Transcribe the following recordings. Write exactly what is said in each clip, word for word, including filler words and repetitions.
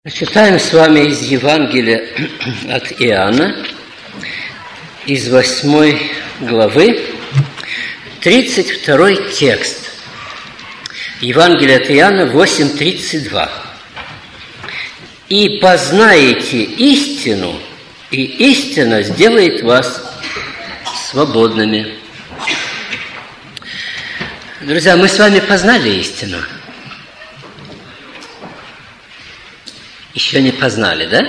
Читаем с вами из Евангелия от Иоанна, из восьмой главы, тридцать второй текст. Евангелие от Иоанна восемь тридцать два. «И познаете истину, и истина сделает вас свободными». Друзья, мы с вами познали истину. Еще не познали, да?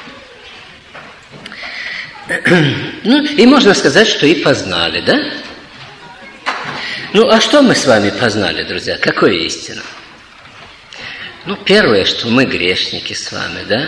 Ну, и можно сказать, что и познали, да? Ну, а что мы с вами познали, друзья? Какую истину? Ну, первое, что мы грешники с вами, да?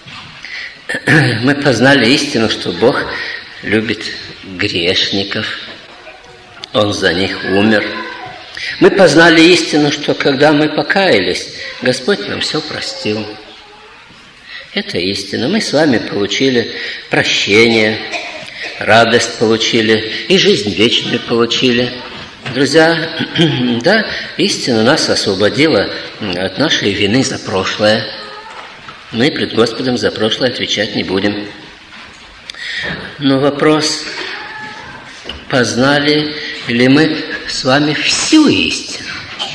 Мы познали истину, что Бог любит грешников. Он за них умер. Мы познали истину, что когда мы покаялись, Господь нам все простил. Это истина. Мы с вами получили прощение, радость получили и жизнь вечную получили. Друзья, да, истина нас освободила от нашей вины за прошлое. Мы пред Господом за прошлое отвечать не будем. Но вопрос, познали ли мы с вами всю истину?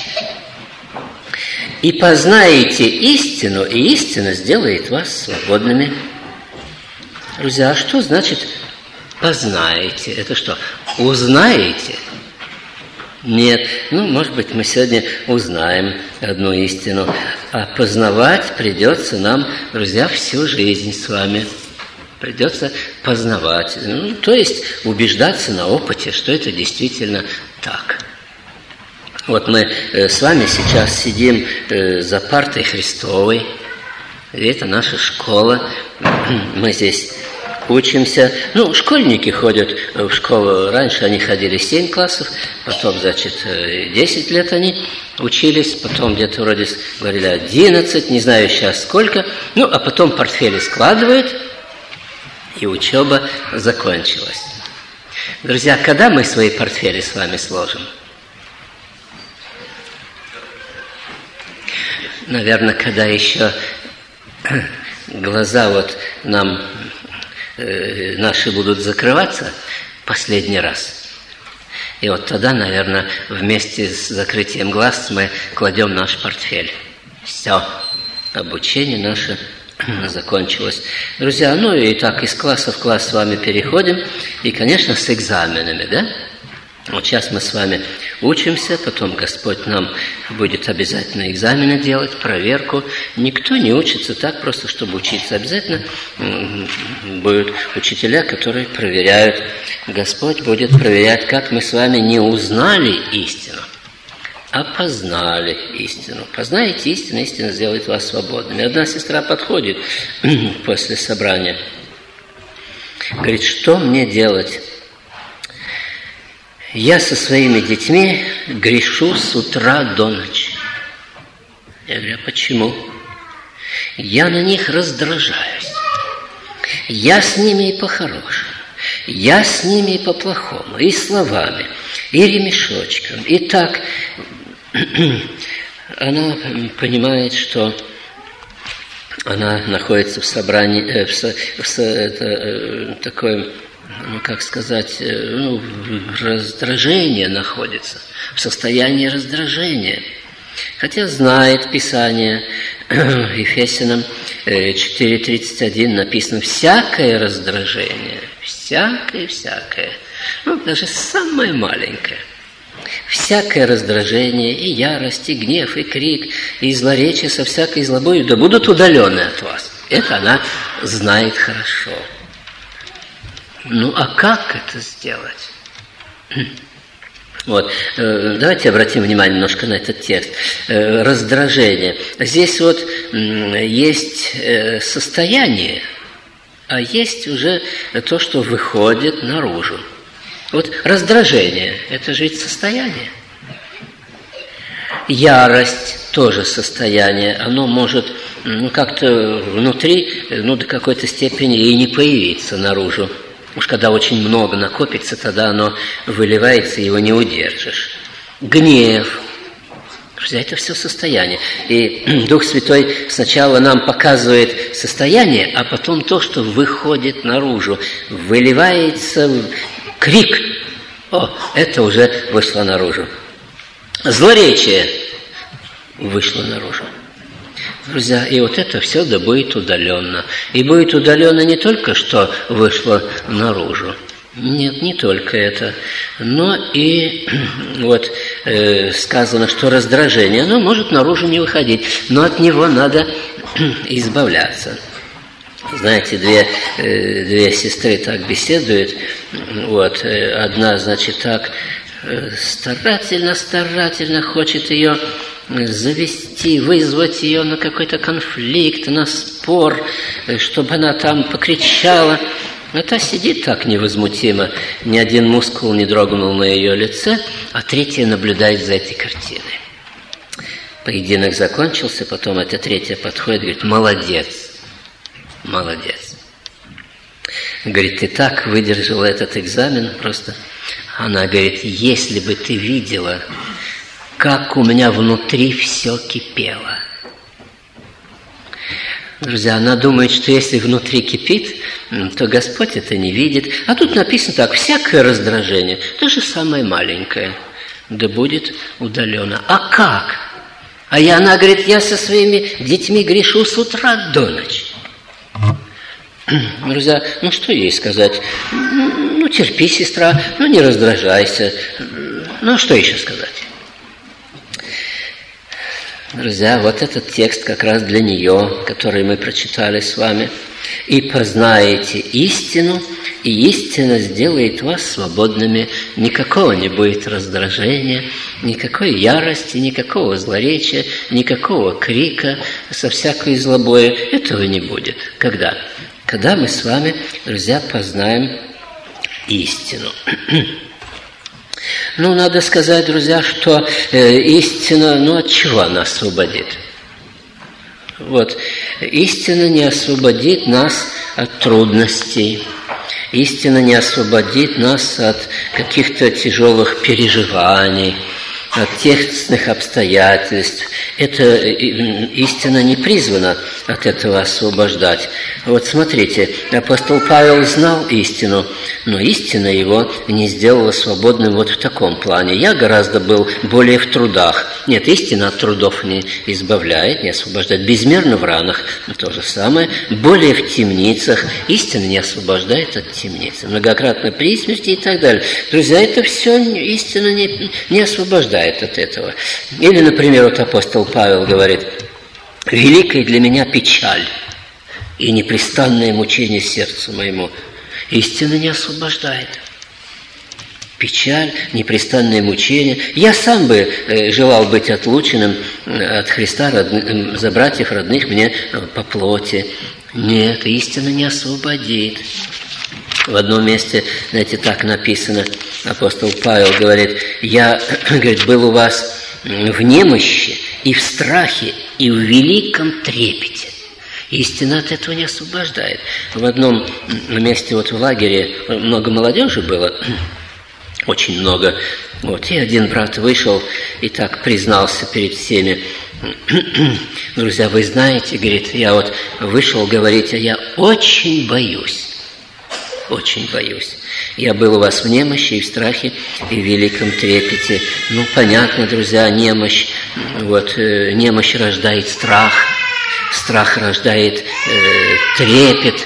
«И познаете истину, и истина сделает вас свободными». Друзья, а что значит «познаете»? Это что, узнаете? Нет. Ну, может быть, мы сегодня узнаем одну истину, а познавать придется нам, друзья, всю жизнь с вами. Придется познавать. Ну, то есть убеждаться на опыте, что это действительно так. Вот мы с вами сейчас сидим за партой Христовой, и это наша школа, мы здесь учимся. Ну, школьники ходят в школу, раньше они ходили семь классов, потом, значит, десять лет они учились, потом где-то вроде говорили одиннадцать, не знаю сейчас сколько, ну, а потом портфели складывают, и учеба закончилась. Друзья, когда мы свои портфели с вами сложим? Наверное, когда еще глаза вот нам э, наши будут закрываться последний раз. И вот тогда, наверное, вместе с закрытием глаз мы кладем наш портфель. Все, обучение наше закончилось. Друзья, ну и так из класса в класс с вами переходим. И, конечно, с экзаменами, да? Вот сейчас мы с вами учимся, потом Господь нам будет обязательно экзамены делать, проверку. Никто не учится так просто, чтобы учиться. Обязательно будут учителя, которые проверяют. Господь будет проверять, как мы с вами не узнали истину, а познали истину. Познаете истину, истина сделает вас свободными. Одна сестра подходит после собрания, говорит, что мне делать? Я со своими детьми грешу с утра до ночи. Я говорю, а почему? Я на них раздражаюсь. Я с ними и по-хорошему, я с ними и по-плохому, и словами, и ремешочком. И так она понимает, что она находится в собрании, в, в, в это, такой... ну, как сказать, ну, раздражение находится, в состоянии раздражения. Хотя знает Писание, Ефесянам четыре тридцать один написано, всякое раздражение, всякое-всякое, ну, даже самое маленькое, всякое раздражение, и ярость, и гнев, и крик, и злоречие со всякой злобою, да будут удалены от вас. Это она знает хорошо. Ну, а как это сделать? Вот, давайте обратим внимание немножко на этот текст. Раздражение. Здесь вот есть состояние, а есть уже то, что выходит наружу. Вот раздражение – это же ведь состояние. Ярость – тоже состояние. Оно может ну, как-то внутри, ну, до какой-то степени и не появиться наружу. Уж когда очень много накопится, тогда оно выливается, его не удержишь. Гнев. Друзья, это все состояние. И Дух Святой сначала нам показывает состояние, а потом то, что выходит наружу, выливается крик. О, это уже вышло наружу. Злоречие вышло наружу. Друзья, и вот это все да будет удаленно. И будет удаленно не только, что вышло наружу. Нет, не только это. Но и вот э, сказано, что раздражение, оно может наружу не выходить, но от него надо избавляться. Знаете, две, э, две сестры так беседуют. Вот, э, одна, значит, так э, старательно, старательно хочет ее завести, вызвать ее на какой-то конфликт, на спор, чтобы она там покричала. А та сидит так невозмутимо, ни один мускул не дрогнул на ее лице, а третья наблюдает за этой картиной. Поединок закончился, потом эта третья подходит и говорит: молодец, молодец. Говорит: ты так выдержала этот экзамен просто. Она говорит: если бы ты видела, как у меня внутри все кипело. Друзья, она думает, что если внутри кипит, то Господь это не видит. А тут написано так: всякое раздражение, даже самое маленькое, да будет удалено. А как? А я, она говорит: я со своими детьми грешу с утра до ночи. Друзья, ну что ей сказать? Ну, терпи, сестра, ну не раздражайся. Ну, что еще сказать? Друзья, вот этот текст как раз для нее, который мы прочитали с вами. «И познаете истину, и истина сделает вас свободными». Никакого не будет раздражения, никакой ярости, никакого злоречия, никакого крика со всякой злобою. Этого не будет. Когда? Когда мы с вами, друзья, познаем истину. Ну, надо сказать, друзья, что э, истина, ну, от чего она освободит? Вот, истина не освободит нас от трудностей, истина не освободит нас от каких-то тяжелых переживаний, от тесных обстоятельств. Это истина не призвана от этого освобождать. Вот смотрите, апостол Павел знал истину, но истина его не сделала свободным вот в таком плане. Я гораздо был более в трудах. Нет, истина от трудов не избавляет, не освобождает. Безмерно в ранах, то же самое. Более в темницах. Истина не освобождает от темницы. Многократно при смерти и так далее. Друзья, это все истина не, не освобождает от этого. Или, например, вот апостол Павел говорит: «Великая для меня печаль и непрестанное мучение сердцу моему». Истина не освобождает. Печаль, непрестанное мучение. Я сам бы э, желал быть отлученным от Христа род... за братьев родных мне по плоти. Нет, истина не освободит. В одном месте, знаете, так написано, апостол Павел говорит: «Я, говорит, был у вас в немощи и в страхе, и в великом трепете». Истина от этого не освобождает. В одном месте вот в лагере много молодежи было, очень много. Вот, и один брат вышел и так признался перед всеми: «Друзья, вы знаете, говорит, я вот вышел говорить, а я очень боюсь. Очень боюсь. Я был у вас в немощи и в страхе, и в великом трепете». Ну, понятно, друзья, немощь. Вот, э, немощь рождает страх, страх рождает э, трепет.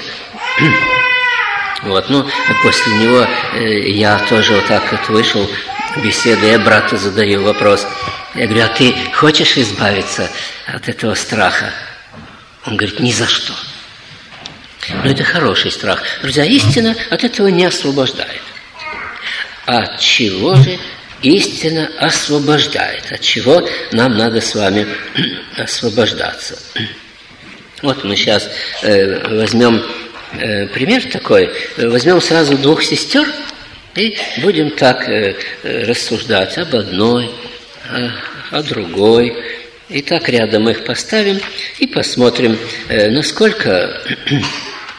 Вот, ну, после него э, я тоже вот так вот вышел, беседу, я брату задаю вопрос. Я говорю: «А ты хочешь избавиться от этого страха?» Он говорит: «Ни за что». Но это хороший страх. Друзья, истина от этого не освобождает. От чего же истина освобождает? От чего нам надо с вами освобождаться? Вот мы сейчас э, возьмем э, пример такой. Возьмем сразу двух сестер и будем так э, рассуждать об одной, о, о другой. И так рядом их поставим и посмотрим, э, насколько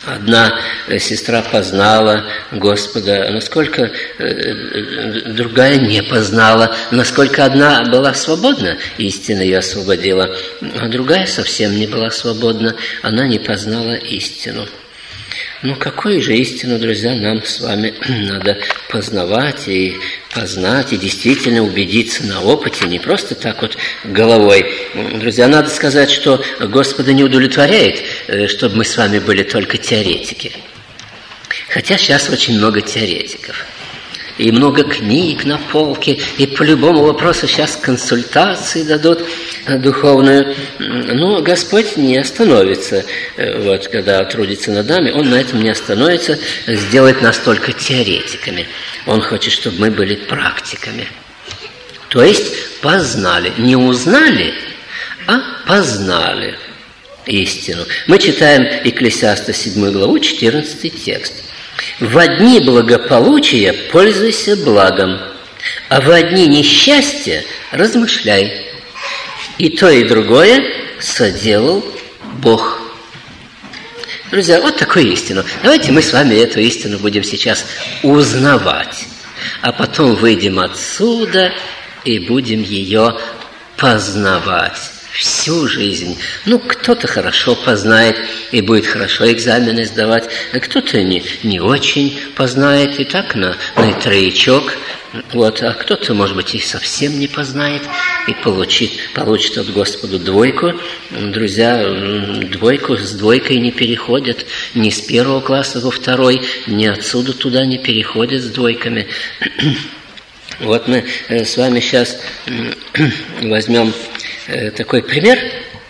Одна сестра познала Господа, насколько другая не познала, насколько одна была свободна, истина ее освободила, а другая совсем не была свободна, она не познала истину. Ну, какую же истину, друзья, нам с вами надо познавать и познать, и действительно убедиться на опыте, не просто так вот головой. Друзья, надо сказать, что Господа не удовлетворяет, чтобы мы с вами были только теоретики. Хотя сейчас очень много теоретиков. И много книг на полке, и по любому вопросу сейчас консультации дадут духовную. Но Господь не остановится, вот, когда трудится над нами, Он на этом не остановится, сделать нас только теоретиками. Он хочет, чтобы мы были практиками. То есть познали, не узнали, а познали истину. Мы читаем Екклесиаста седьмую главу, четырнадцатый текст. «Во дни благополучия пользуйся благом, а во дни несчастья размышляй. И то, и другое соделал Бог». Друзья, вот такую истину. Давайте мы с вами эту истину будем сейчас узнавать, а потом выйдем отсюда и будем ее познавать всю жизнь. Ну, кто-то хорошо познает и будет хорошо экзамены сдавать, а кто-то не, не очень познает и так на, на троечок. Вот, а кто-то, может быть, и совсем не познает и получит, получит от Господа двойку. Друзья, двойку с двойкой не переходят, ни с первого класса во второй, ни отсюда туда не переходят с двойками. Вот мы с вами сейчас возьмем такой пример.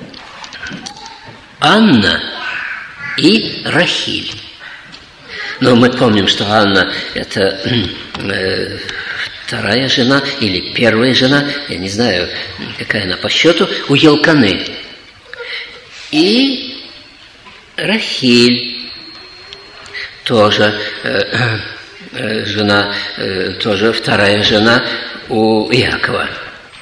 Анна и Рахиль. Но мы помним, что Анна – это э, вторая жена или первая жена, я не знаю, какая она по счету, у Елканы. И Рахиль тоже э, э, жена, э, тоже вторая жена у Иакова.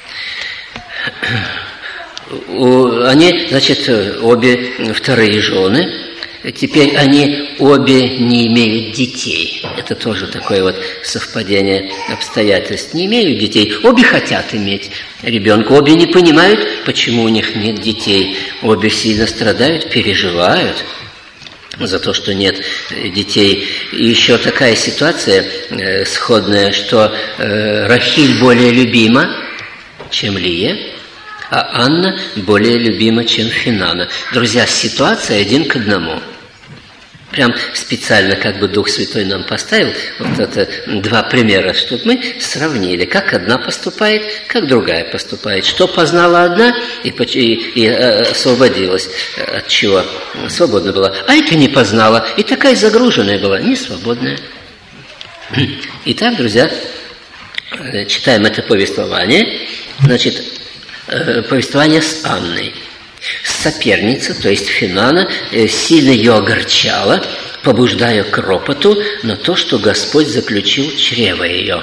У, они, значит, обе вторые жены. Теперь они обе не имеют детей. Это тоже такое вот совпадение обстоятельств. Не имеют детей. Обе хотят иметь ребенка. Обе не понимают, почему у них нет детей. Обе сильно страдают, переживают за то, что нет детей. И еще такая ситуация э, сходная, что э, Рахиль более любима, чем Лия, а Анна более любима, чем Финана. Друзья, ситуация один к одному. Прям специально как бы Дух Святой нам поставил вот это два примера, чтобы мы сравнили, как одна поступает, как другая поступает. Что познала одна и, и, и освободилась от чего? Свободна была. А это не познала, и такая загруженная была, не свободная. Итак, друзья, читаем это повествование. Значит, повествование с Анной. Соперница, то есть Финана, сильно ее огорчала, побуждая к ропоту на то, что Господь заключил чрево ее.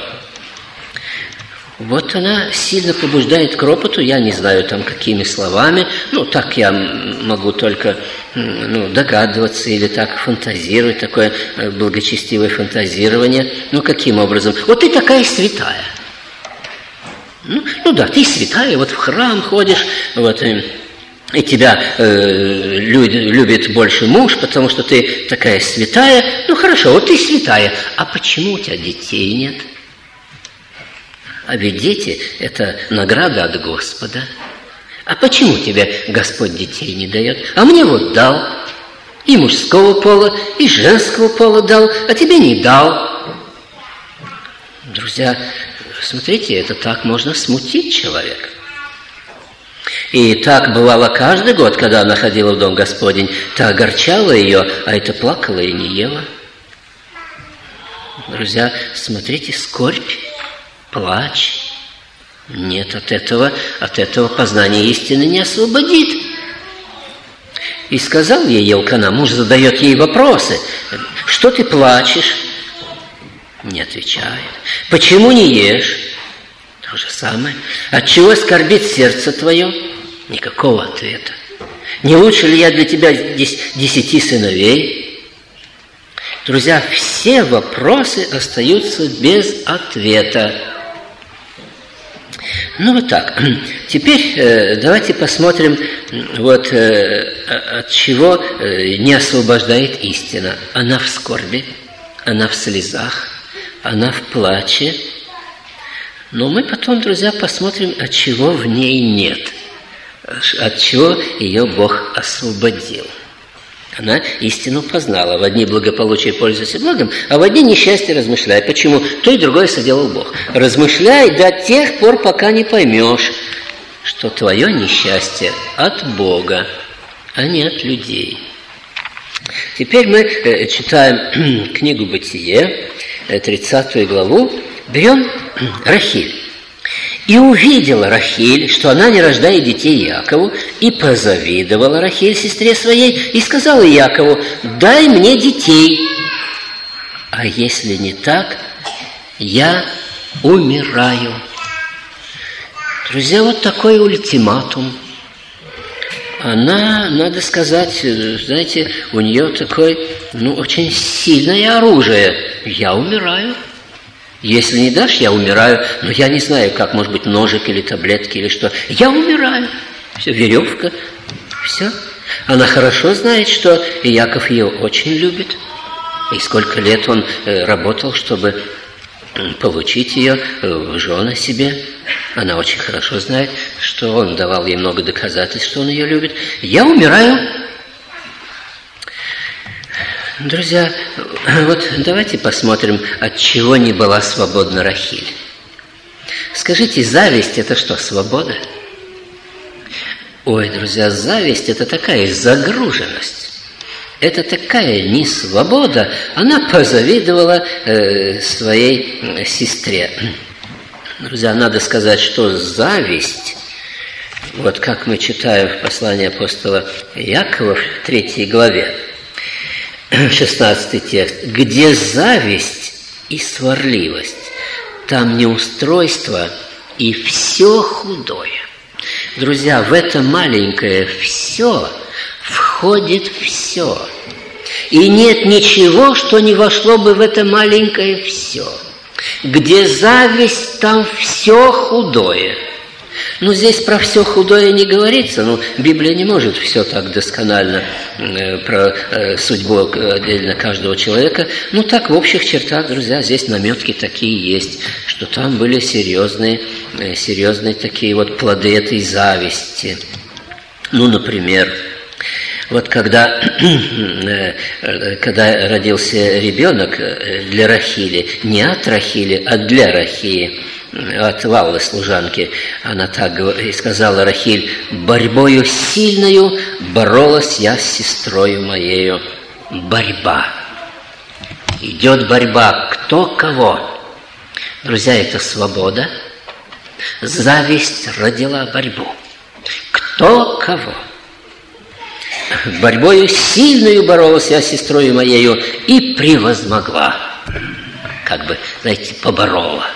Вот она сильно побуждает к ропоту, я не знаю там какими словами, ну так я могу только ну, догадываться или так фантазировать, такое благочестивое фантазирование. Ну каким образом? Вот ты такая святая. Ну, ну да, ты святая, вот в храм ходишь, вот, и, и тебя э, любит, любит больше муж, потому что ты такая святая. Ну хорошо, вот ты святая, а почему у тебя детей нет? А ведь дети – это награда от Господа. А почему тебе Господь детей не дает? А мне вот дал. И мужского пола, и женского пола дал, а тебе не дал. Друзья, смотрите, это так можно смутить человека. И так бывало каждый год, когда она ходила в Дом Господень, то огорчала ее, а это плакала и не ела. Друзья, смотрите, скорбь, плач. Нет, от этого, от этого познание истины не освободит. И сказал ей Елкана, муж задает ей вопросы. Что ты плачешь? Не отвечает. Почему не ешь? То же самое. Отчего скорбит сердце твое? Никакого ответа. Не лучше ли я для тебя десяти сыновей? Друзья, все вопросы остаются без ответа. Ну вот так. Теперь э, давайте посмотрим, вот э, от чего э, не освобождает истина. Она в скорби, она в слезах, она в плаче. Но мы потом, друзья, посмотрим, от чего в ней нет, от чего ее Бог освободил. Она истину познала. В одни благополучия пользуйся благом, а в одни несчастье размышляй. Почему? То и другое соделал Бог. Размышляй до тех пор, пока не поймешь, что твое несчастье от Бога, а не от людей. Теперь мы читаем книгу «Бытие», тридцатую главу, берем Рахиль. «И увидела Рахиль, что она не рождает детей Якову, и позавидовала Рахиль сестре своей, и сказала Якову: дай мне детей, а если не так, я умираю». Друзья, вот такой ультиматум. Она, надо сказать, знаете, у нее такое, ну, очень сильное оружие. Я умираю. Если не дашь, я умираю. Но я не знаю, как, может быть, ножик или таблетки или что. Я умираю. Все, веревка. Все. Она хорошо знает, что Иаков ее очень любит. И сколько лет он работал, чтобы получить ее в жены себе. Она очень хорошо знает, что он давал ей много доказательств, что он ее любит. Я умираю. Друзья, вот давайте посмотрим, от чего не была свободна Рахиль. Скажите, зависть – это что, свобода? Ой, друзья, зависть – это такая загруженность. Это такая несвобода. Она позавидовала э, своей сестре. Друзья, надо сказать, что зависть, вот как мы читаем в послании апостола Иакова в третьей главе, шестнадцатый текст, где зависть и сварливость, там неустройство и все худое. Друзья, в это маленькое все входит все. И нет ничего, что не вошло бы в это маленькое все. Где зависть, там все худое. Ну, здесь про все худое не говорится, но Библия не может все так досконально э, про э, судьбу отдельно каждого человека. Ну, так, в общих чертах, друзья, здесь наметки такие есть, что там были серьезные, э, серьезные такие вот плоды этой зависти. Ну, например, вот когда, когда родился ребенок для Рахили, не от Рахили, а для Рахили, от Валлы, служанки, она так и сказала Рахиль: борьбою сильною боролась я с сестрою моею. Борьба. Идет борьба. Кто кого? Друзья, это свобода. Зависть родила борьбу. Кто кого? Борьбою сильною боролась я с сестрою моею и превозмогла. Как бы, знаете, поборола.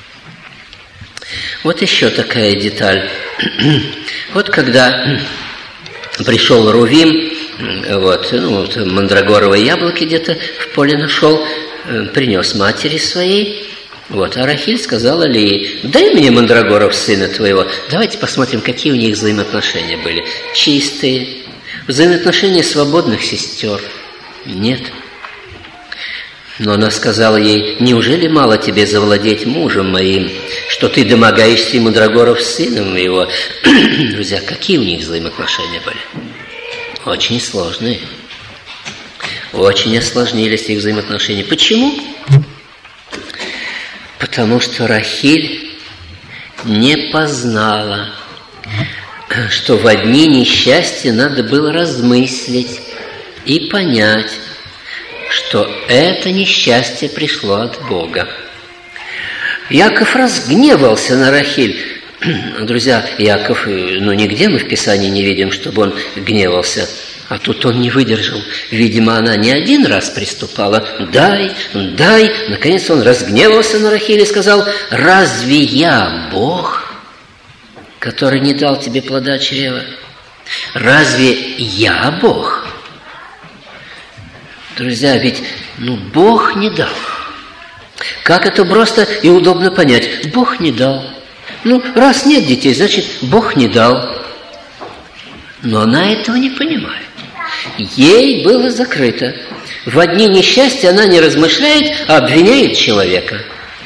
Вот еще такая деталь. Вот когда пришел Рувим, вот, ну, вот мандрагоровые яблоки где-то в поле нашел, принес матери своей, вот, а Рахиль сказала Лии: дай мне мандрагоров сына твоего. Давайте посмотрим, какие у них взаимоотношения были. Чистые. Взаимоотношения свободных сестер. Нет. Но она сказала ей: неужели мало тебе завладеть мужем моим, что ты домогаешься и мандрагоров сыном его? Друзья, какие у них взаимоотношения были? Очень сложные. Очень осложнились их взаимоотношения. Почему? Потому что Рахиль не познала, что в одни несчастья надо было размыслить и понять, что это несчастье пришло от Бога. Яков разгневался на Рахиль. Друзья, Яков, ну нигде мы в Писании не видим, чтобы он гневался. А тут он не выдержал. Видимо, она не один раз приступала. Дай, дай. Наконец он разгневался на Рахиль и сказал: разве я Бог, который не дал тебе плода чрева? Разве я Бог? Друзья, ведь ну, Бог не дал. Как это просто и удобно понять? Бог не дал. Ну, раз нет детей, значит, Бог не дал. Но она этого не понимает. Ей было закрыто. В одни несчастья она не размышляет, а обвиняет человека.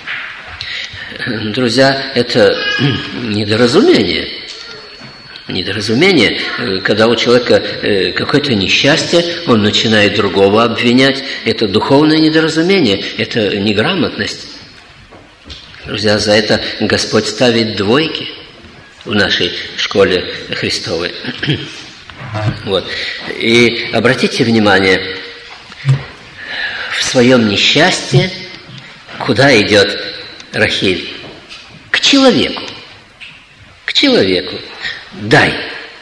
Друзья, это недоразумение. Недоразумение, когда у человека какое-то несчастье, он начинает другого обвинять. Это духовное недоразумение, это неграмотность. Друзья, за это Господь ставит двойки в нашей школе Христовой. Вот. И обратите внимание, в своем несчастье куда идет Рахиль? К человеку. К человеку. Дай.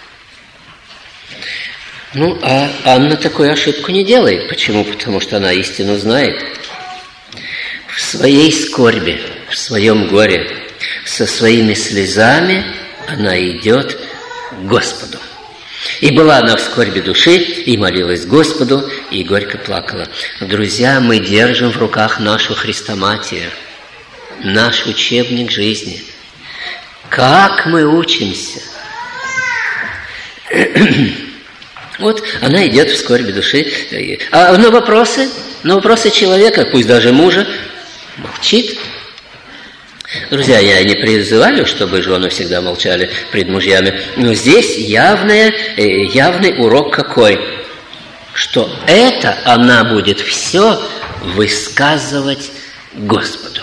Ну, а Анна такую ошибку не делает. Почему? Потому что она истину знает. В своей скорби, в своем горе, со своими слезами она идет к Господу. И была она в скорби души, и молилась Господу, и горько плакала. Друзья, мы держим в руках нашу хрестоматию, наш учебник жизни. Как мы учимся? Вот она идет в скорби души. А на вопросы, на вопросы человека, пусть даже мужа, молчит. Друзья, я не призываю, чтобы жены всегда молчали пред мужьями, но здесь явный, явный урок какой? Что это она будет все высказывать Господу.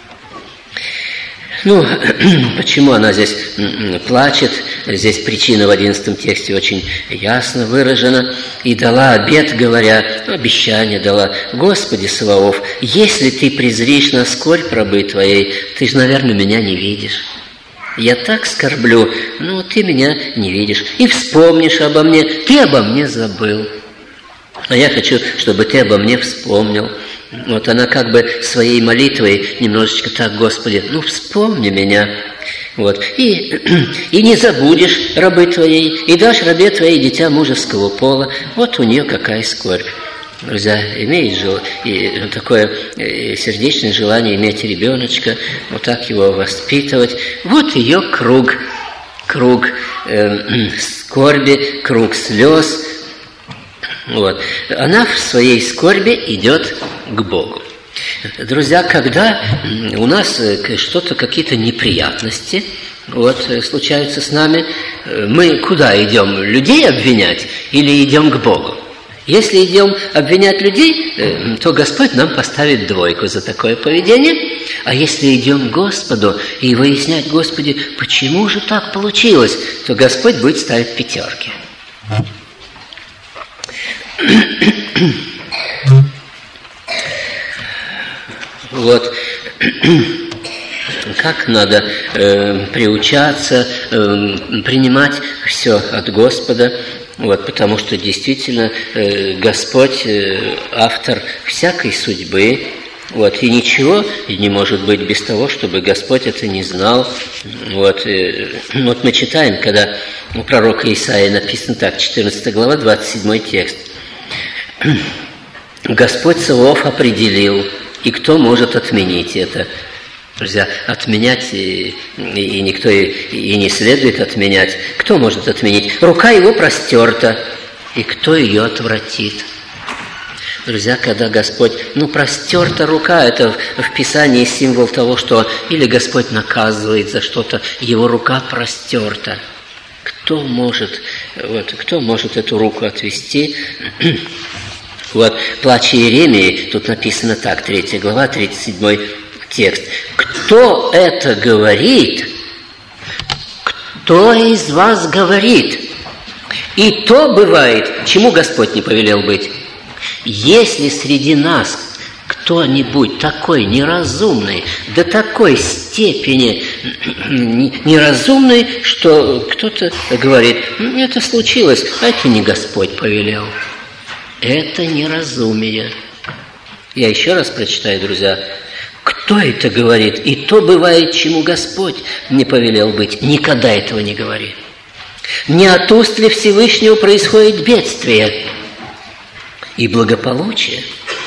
Ну, почему она здесь плачет? Здесь причина в одиннадцатом тексте очень ясно выражена. «И дала обет, говоря, обещание дала, Господи Саваоф, если Ты презришь на скорбь рабы Твоей, Ты же, наверное, меня не видишь. Я так скорблю, но Ты меня не видишь. И вспомнишь обо мне, Ты обо мне забыл. А я хочу, чтобы Ты обо мне вспомнил». Вот она как бы своей молитвой немножечко так: Господи, ну вспомни меня. Вот. И, и не забудешь рабы Твоей, и дашь рабе Твоей дитя мужеского пола. Вот у нее какая скорбь. Друзья, имеет жел... и такое сердечное желание иметь ребеночка, вот так его воспитывать. Вот ее круг, круг э, скорби, круг слез. Вот. Она в своей скорби идет к Богу. Друзья, когда у нас что-то, какие-то неприятности вот, случаются с нами, мы куда идем? Людей обвинять или идем к Богу? Если идем обвинять людей, то Господь нам поставит двойку за такое поведение. А если идем к Господу и выяснять: Господи, почему же так получилось, то Господь будет ставить пятерки. Вот как надо э, приучаться, э, принимать все от Господа, вот, потому что действительно э, Господь э, автор всякой судьбы, вот, и ничего не может быть без того, чтобы Господь это не знал. Вот, э, вот мы читаем, когда у пророка Исаии написано так, четырнадцатая глава, двадцать седьмой текст. Господь Саваоф определил, и кто может отменить это? Друзья, отменять и, и никто и, и не следует отменять. Кто может отменить? Рука его простерта, и кто ее отвратит? Друзья, когда Господь, ну, простерта рука, это в, в Писании символ того, что или Господь наказывает за что-то, его рука простерта. Кто может, вот, кто может эту руку отвести? Вот, плач Иеремии, тут написано так, третья глава, тридцать седьмой текст. Кто это говорит? Кто из вас говорит? И то бывает, чему Господь не повелел быть. Если среди нас кто-нибудь такой неразумный, до такой степени неразумный, что кто-то говорит: это случилось, а это не Господь повелел. Это неразумие. Я еще раз прочитаю, друзья. Кто это говорит? И то бывает, чему Господь не повелел быть. Никогда этого не говори. Не от уст ли Всевышнего происходит бедствие? и благополучие.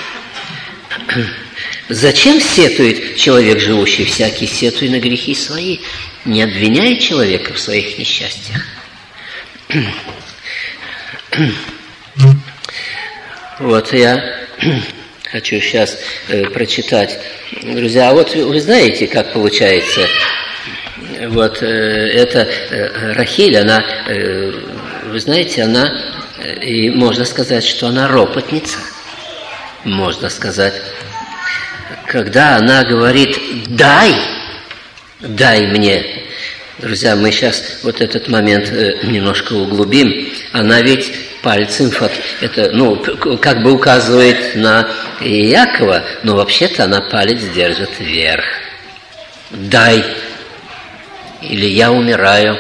Зачем сетует человек живущий? Всякий сетует на грехи свои, не обвиняет человека в своих несчастьях. Вот я хочу сейчас э, прочитать. Друзья, а вот вы знаете, как получается? Вот э, эта э, Рахиль, она, э, вы знаете, она, э, и можно сказать, что она ропотница. Можно сказать. Когда она говорит «дай», «дай мне». Друзья, мы сейчас вот этот момент э, немножко углубим. Она ведь пальцем, это, ну, как бы указывает на Иакова, но вообще-то она палец держит вверх. «Дай» или «я умираю».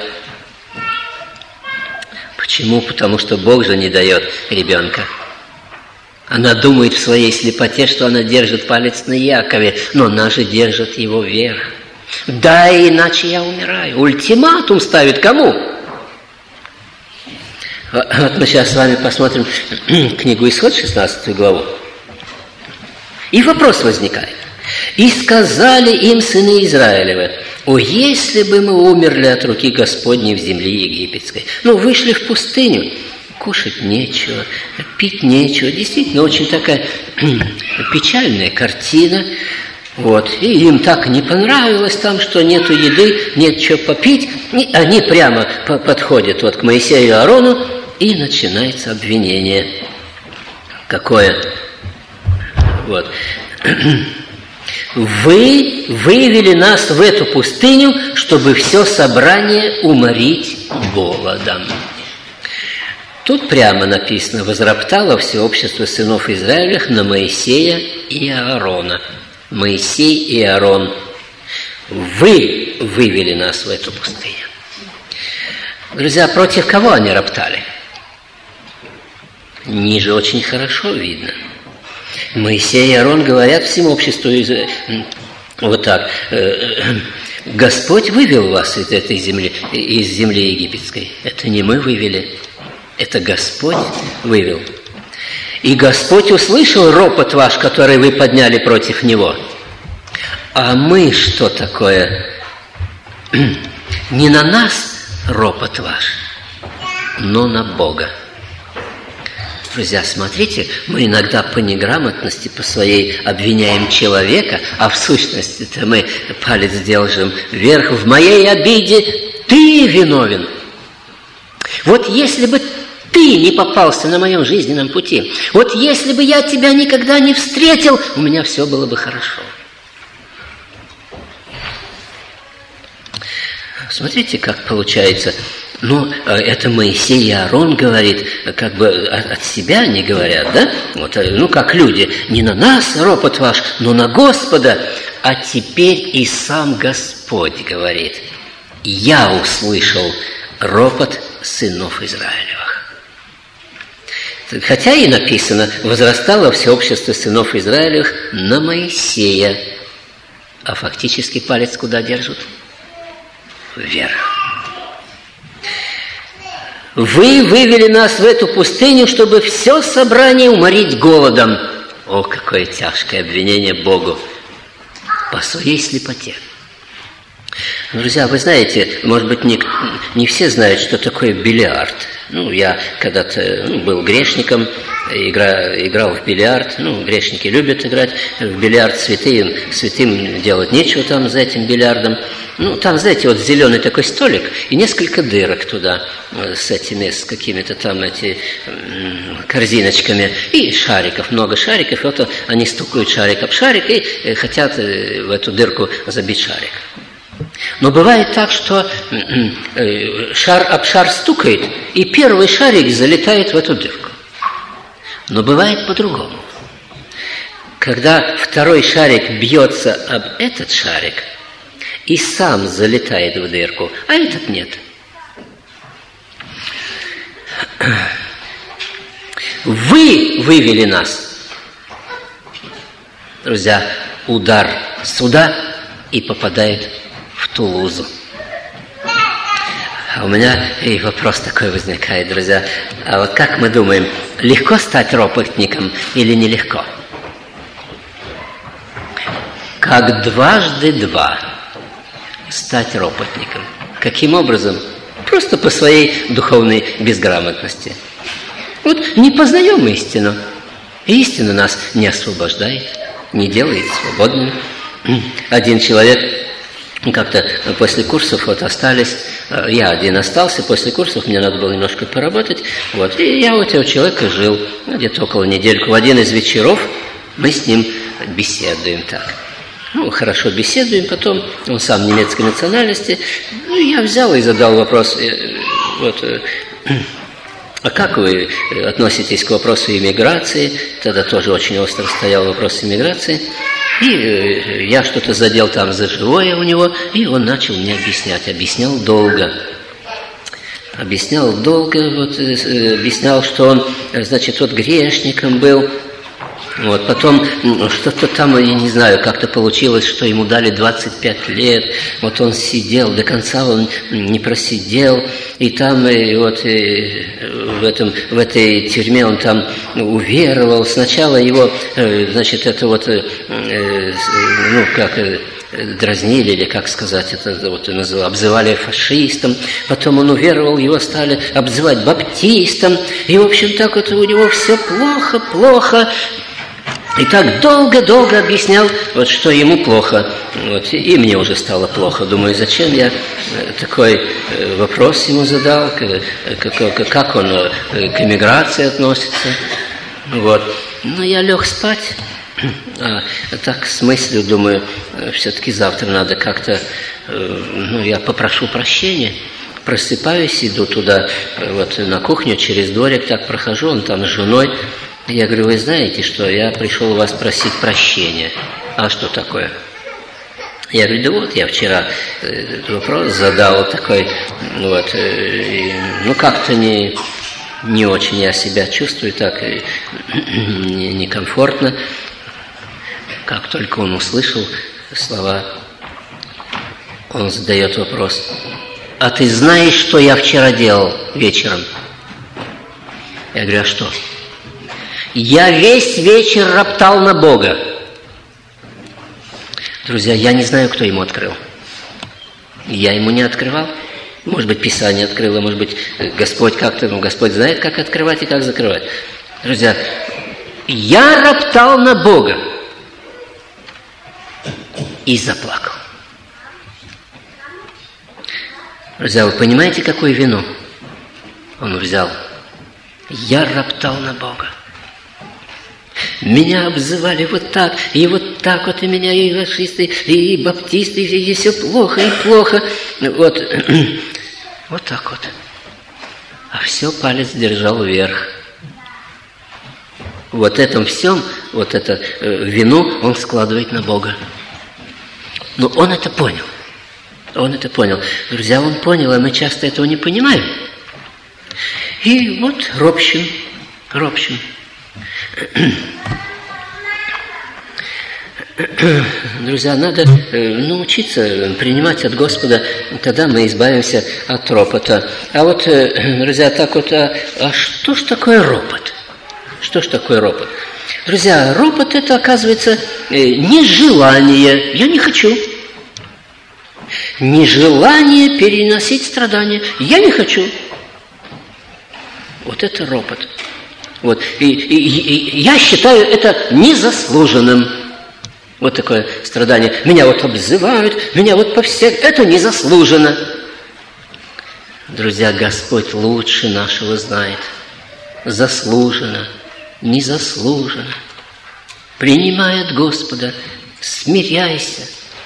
Почему? Потому что Бог же не дает ребенка. Она думает в своей слепоте, что она держит палец на Иакове, но она же держит его вверх. Да, иначе я умираю. Ультиматум ставит кому? Вот мы сейчас с вами посмотрим книгу Исход, шестнадцатую главу. И вопрос возникает. «И сказали им сыны Израилевы: о, если бы мы умерли от руки Господней в земле египетской». Ну, вышли в пустыню. Кушать нечего, пить нечего. Действительно, очень такая печальная картина. Вот. И им так не понравилось там, что нету еды, нет чего попить. И они прямо подходят вот к Моисею и Аарону, и начинается обвинение. Какое? Вот. Вы вывели нас в эту пустыню, чтобы все собрание уморить голодом. Тут прямо написано: возроптало все общество сынов Израилевых на Моисея и Аарона. Моисей и Аарон, вы вывели нас в эту пустыню. Друзья, против кого они роптали? Ниже очень хорошо видно. Моисей и Аарон говорят всему обществу вот так: Господь вывел вас из этой земли, из земли египетской. Это не мы вывели. Это Господь вывел. И Господь услышал ропот ваш, который вы подняли против Него. А мы что такое? Не на нас ропот ваш, но на Бога. Друзья, смотрите, мы иногда по неграмотности, по своей обвиняем человека, а в сущности-то мы палец держим вверх. В моей обиде ты виновен. Вот если бы ты не попался на моем жизненном пути, вот если бы я тебя никогда не встретил, у меня все было бы хорошо. Смотрите, как получается. Ну, это Моисей и Аарон говорит, как бы от себя не говорят, да? Вот, ну, как люди, не на нас ропот ваш, но на Господа. А теперь и сам Господь говорит: я услышал ропот сынов Израилевых. Хотя и написано: возрастало все общество сынов Израилевых на Моисея. А фактически палец куда держат? Вверх. Вы вывели нас в эту пустыню, чтобы все собрание уморить голодом. О, какое тяжкое обвинение Богу по своей слепоте. Друзья, вы знаете, может быть, не, не все знают, что такое бильярд. Ну, я когда-то ну, был грешником, игра, играл в бильярд. Ну, грешники любят играть в бильярд, святым, святым делать нечего там за этим бильярдом. Ну, там, знаете, вот зеленый такой столик и несколько дырок туда с этими, с какими-то там эти корзиночками и шариков, много шариков. И вот они стукают шарик об шарик и хотят в эту дырку забить шарик. Но бывает так, что шар об шар стукает, и первый шарик залетает в эту дырку. Но бывает по-другому. Когда второй шарик бьется об этот шарик и сам залетает в дырку, а этот нет. Вы вывели нас. Друзья, удар сюда и попадает в Тулузу. А у меня и вопрос такой возникает, друзья. А вот как мы думаем, легко стать ропотником или нелегко? Как дважды два стать ропотником. Каким образом? Просто по своей духовной безграмотности. Вот не познаем истину. И истина нас не освобождает, не делает свободными. Один человек как-то после курсов вот остались, я один остался, после курсов мне надо было немножко поработать, вот, и я у этого человека жил где-то около недельку. В один из вечеров мы с ним беседуем так. Ну, хорошо беседуем, потом он сам немецкой национальности. Ну, я взял и задал вопрос, вот, а как вы относитесь к вопросу иммиграции? Тогда тоже очень остро стоял вопрос иммиграции. И я что-то задел там за живое у него, и он начал мне объяснять. Объяснял долго. Объяснял долго, вот, объяснял, что он, значит, вот грешником был. Вот, потом что-то там, я не знаю, как-то получилось, что ему дали двадцать пять лет, вот он сидел, до конца он не просидел, и там, и вот и в, этом, в этой тюрьме он там уверовал. Сначала его, значит, это вот, ну, как... дразнили, или как сказать, это вот обзывали фашистом, потом он уверовал, его стали обзывать баптистом, и, в общем, так вот у него все плохо, плохо. И так долго-долго объяснял, вот, что ему плохо. Вот, и мне уже стало плохо. Думаю, зачем я такой вопрос ему задал, как он к эмиграции относится. Вот. Но я лег спать. А так с мыслью, думаю, все-таки завтра надо как-то, ну, я попрошу прощения. Просыпаюсь, иду туда, вот на кухню, через дворик так прохожу, он там с женой. Я говорю, вы знаете, что я пришел у вас просить прощения. А что такое? Я говорю, да вот, я вчера вопрос задал такой, вот, ну, как-то не, не очень я себя чувствую так, некомфортно. Как только он услышал слова, он задает вопрос, а ты знаешь, что я вчера делал вечером? Я говорю, а что? Я весь вечер роптал на Бога. Друзья, я не знаю, кто ему открыл. Я ему не открывал. Может быть, Писание открыло, может быть, Господь как-то, ну, Господь знает, как открывать и как закрывать. Друзья, я роптал на Бога и заплакал. Друзья, вы понимаете, какое вину он взял? Я роптал на Бога. Меня обзывали вот так, и вот так вот, и меня и фашисты, и баптисты, и все плохо, и плохо. Вот, вот так вот. А все палец держал вверх. Вот этом всем, вот это э, вину он складывает на Бога. Но он это понял. Он это понял. Друзья, он понял, а мы часто этого не понимаем. И вот ропщим, ропщим. Друзья, надо научиться принимать от Господа, тогда мы избавимся от ропота. А вот, друзья, так вот, а, а что ж такое ропот? Что ж такое ропот? Друзья, ропот – это, оказывается, нежелание. Я не хочу. Нежелание переносить страдания. Я не хочу. Вот это ропот. Вот. И, и, и я считаю это незаслуженным. Вот такое страдание. Меня вот обзывают, меня вот по всем... Это незаслуженно. Друзья, Господь лучше нашего знает. Заслуженно, незаслуженно. Принимай от Господа, смиряйся.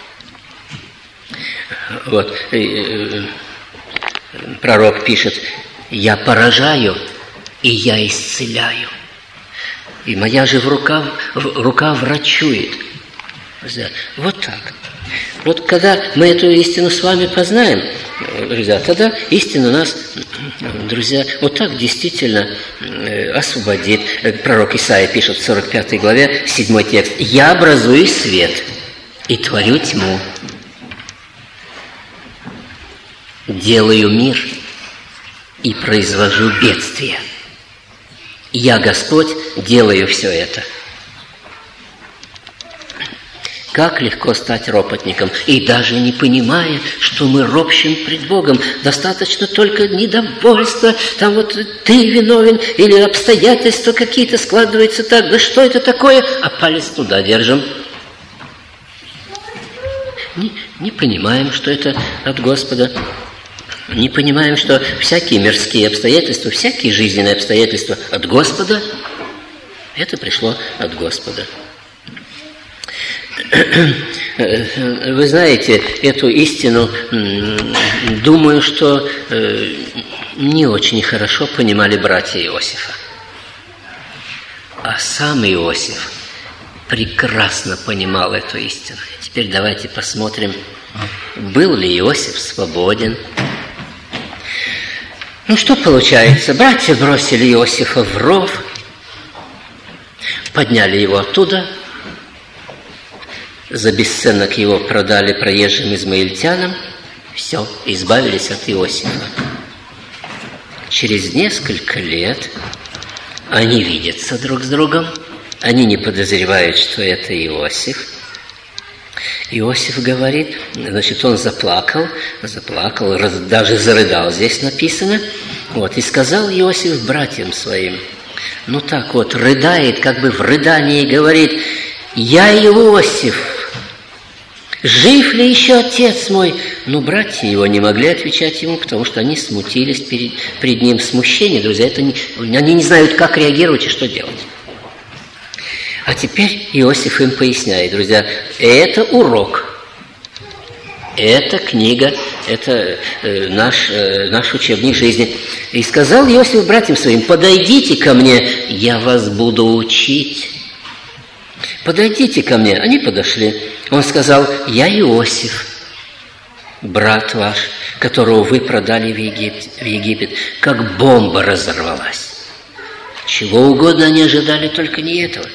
Вот. И, и, пророк пишет, я поражаю, и я исцеляю. И моя же рука, рука врачует. Вот так. Вот когда мы эту истину с вами познаем, друзья, тогда истина нас, друзья, вот так действительно освободит. Пророк Исаия пишет в сорок пятой главе, седьмой текст. «Я образую свет и творю тьму, делаю мир и произвожу бедствие. Я, Господь, делаю все это. Как легко стать ропотником, и даже не понимая, что мы ропщим пред Богом. Достаточно только недовольства, там вот ты виновен, или обстоятельства какие-то складываются так, да что это такое, а палец туда держим. Не, не понимаем, что это от Господа. Не понимаем, что всякие мирские обстоятельства, всякие жизненные обстоятельства от Господа, это пришло от Господа. Вы знаете эту истину, думаю, что не очень хорошо понимали братья Иосифа. А сам Иосиф прекрасно понимал эту истину. Теперь давайте посмотрим, был ли Иосиф свободен. Ну что получается? Братья бросили Иосифа в ров, подняли его оттуда, за бесценок его продали проезжим измаильтянам. Все, избавились от Иосифа. Через несколько лет они видятся друг с другом. Они не подозревают, что это Иосиф. Иосиф говорит, значит, он заплакал, заплакал, даже зарыдал, здесь написано. Вот, и сказал Иосиф братьям своим, ну так вот, рыдает, как бы в рыдании говорит: «Я Иосиф, жив ли еще отец мой?» Но братья его не могли отвечать ему, потому что они смутились перед, перед ним. Смущение, друзья, это не, они не знают, как реагировать и что делать. А теперь Иосиф им поясняет, друзья, это урок, это книга, это э, наш, э, наш учебник жизни. И сказал Иосиф братьям своим: «Подойдите ко мне, я вас буду учить». «Подойдите ко мне». Они подошли. Он сказал: «Я Иосиф, брат ваш, которого вы продали в Египет, в Египет, как бомба разорвалась». Чего угодно они ожидали, только не этого.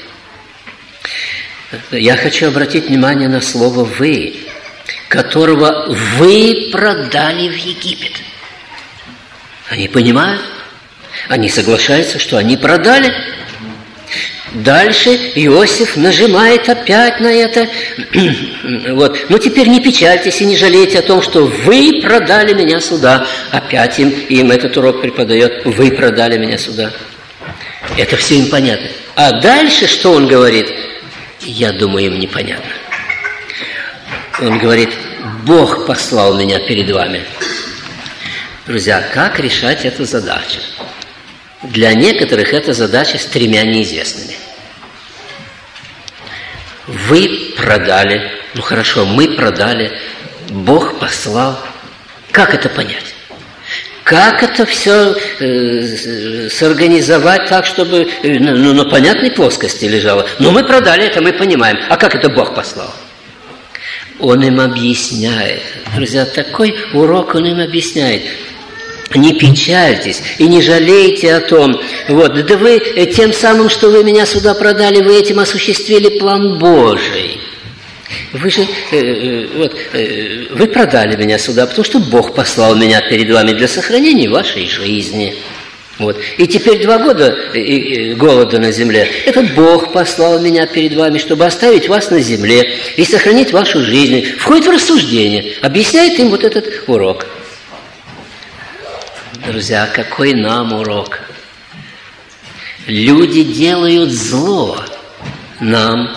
Я хочу обратить внимание на слово «вы», которого вы продали в Египет. Они понимают, они соглашаются, что они продали. Дальше Иосиф нажимает опять на это. Вот. Ну, теперь не печальтесь и не жалейте о том, что вы продали меня сюда. Опять им, им этот урок преподает: вы продали меня сюда. Это все им понятно. А дальше что он говорит? Я думаю, им непонятно. Он говорит: Бог послал меня перед вами. Друзья, как решать эту задачу? Для некоторых эта задача с тремя неизвестными. Вы продали, ну хорошо, мы продали, Бог послал. Как это понять? Как это все э, сорганизовать так, чтобы э, ну, на понятной плоскости лежало? Но мы продали это, мы понимаем. А как это Бог послал? Он им объясняет. Друзья, такой урок он им объясняет. Не печальтесь и не жалейте о том. Вот, да вы тем самым, что вы меня сюда продали, вы этим осуществили план Божий. Вы же, э, э, вот, э, вы продали меня сюда, потому что Бог послал меня перед вами для сохранения вашей жизни. Вот. И теперь два года э, э, голода на земле. Это Бог послал меня перед вами, чтобы оставить вас на земле и сохранить вашу жизнь. Входит в рассуждение, объясняет им вот этот урок. Друзья, какой нам урок? Люди делают зло нам,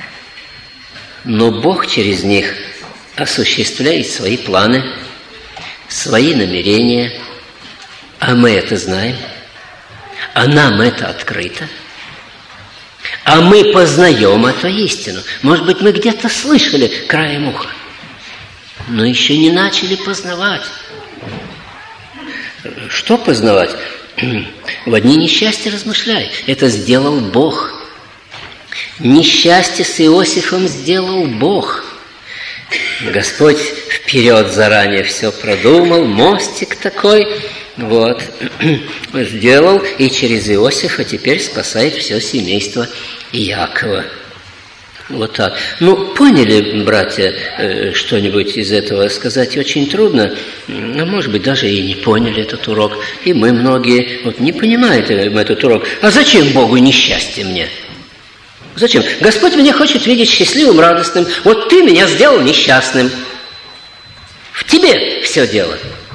но Бог через них осуществляет свои планы, свои намерения, а мы это знаем, а нам это открыто, а мы познаем эту истину. Может быть, мы где-то слышали краем уха, но еще не начали познавать. Что познавать? В одни несчастья размышляй. Это сделал Бог. Несчастье с Иосифом сделал Бог. Господь вперед заранее все продумал, мостик такой, вот, сделал, и через Иосифа теперь спасает все семейство Иакова. Вот так. Ну, поняли, братья, что-нибудь из этого сказать очень трудно. А может быть, даже и не поняли этот урок. И мы многие вот не понимают этот урок. А зачем Богу несчастье мне? Зачем? Господь меня хочет видеть счастливым, радостным. Вот ты меня сделал несчастным. В тебе все дело.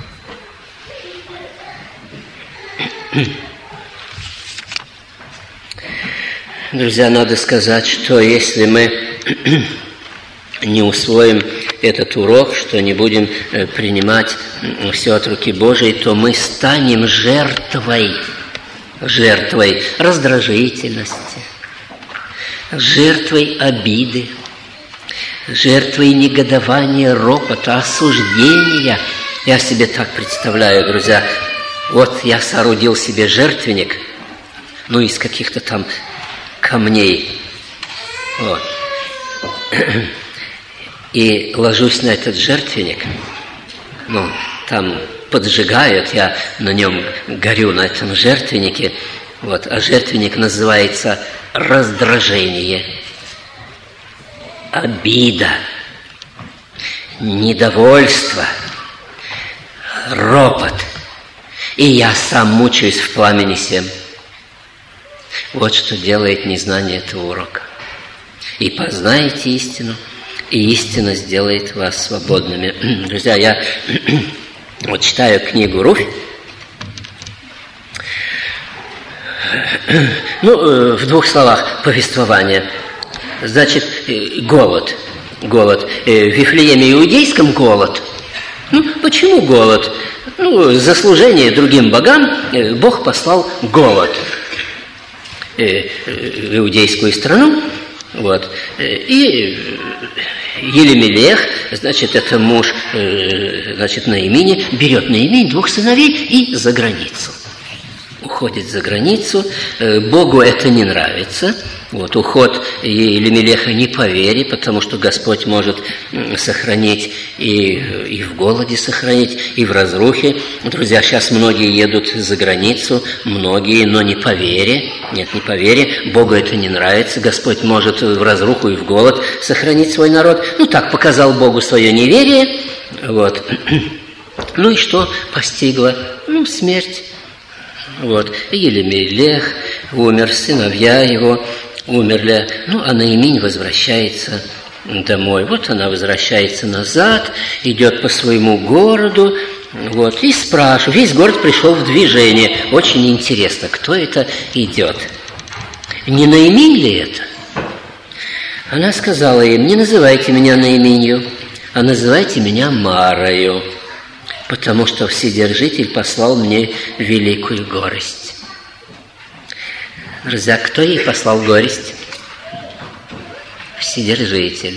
Друзья, надо сказать, что если мы не усвоим этот урок, что не будем принимать все от руки Божией, то мы станем жертвой, жертвой раздражительности, жертвой обиды, жертвой негодования, ропота, осуждения. Я себе так представляю, друзья, вот я соорудил себе жертвенник, ну, из каких-то там камней. Вот. И ложусь на этот жертвенник. Ну, там поджигают, я на нем горю, на этом жертвеннике. Вот. А жертвенник называется раздражение, обида, недовольство, ропот. И я сам мучаюсь в пламени сем. Вот что делает незнание этого урока. И познаете истину, и истина сделает вас свободными. Друзья, я вот читаю книгу «Руфь». Ну, в двух словах повествование. Значит, голод. Голод. В Вифлееме иудейском голод. Ну, почему голод? Ну, за служение другим богам Бог послал голод в иудейскую страну. Вот. И Елемелех, значит, это муж, значит, Наимини, берет Наимини двух сыновей и за границу. Уходит за границу. Богу это не нравится. Вот, уход Елемелеха не по вере, потому что Господь может сохранить и, и в голоде сохранить, и в разрухе. Друзья, сейчас многие едут за границу, многие, но не по вере. Нет, не по вере. Богу это не нравится. Господь может в разруху и в голод сохранить свой народ. Ну, так показал Богу свое неверие. Вот. Ну и что постигло? Ну, смерть. Вот. И Елемелех умер, сыновья его умерли. Ну, а Наиминь возвращается домой. Вот она возвращается назад, идет по своему городу, вот, и спрашивает. Весь город пришел в движение. Очень интересно, кто это идет. Не Наиминь ли это? Она сказала им: не называйте меня Наиминью, а называйте меня Марою, потому что Вседержитель послал мне великую горесть. Друзья, кто ей послал горесть? Вседержитель.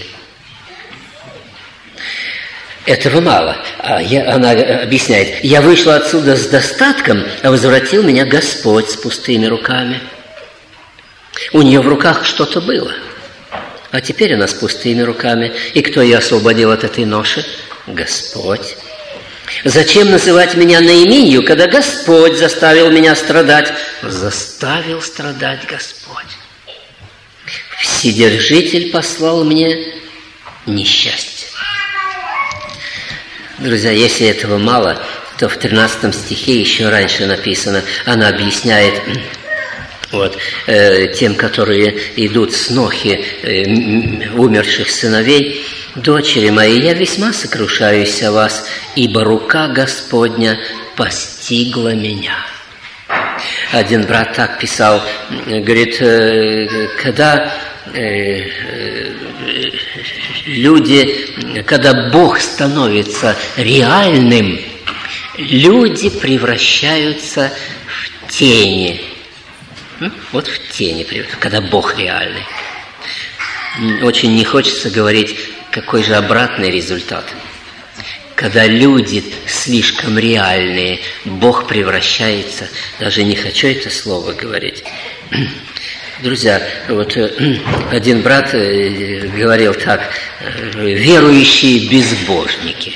Этого мало. А я, она объясняет: я вышла отсюда с достатком, а возвратил меня Господь с пустыми руками. У нее в руках что-то было, а теперь она с пустыми руками. И кто ее освободил от этой ноши? Господь. Зачем называть меня Наиминью, когда Господь заставил меня страдать? Заставил страдать Господь. Вседержитель послал мне несчастье. Друзья, если этого мало, то в тринадцатом стихе еще раньше написано, она объясняет вот, э, тем, которые идут с нохи э, умерших сыновей: дочери мои, я весьма сокрушаюсь о вас, ибо рука Господня постигла меня. Один брат так писал, говорит, когда люди, когда Бог становится реальным, люди превращаются в тени. Вот в тени, когда Бог реальный. Очень не хочется говорить, какой же обратный результат. Когда люди слишком реальные, Бог превращается, даже не хочу это слово говорить. Друзья, вот один брат говорил так: верующие безбожники.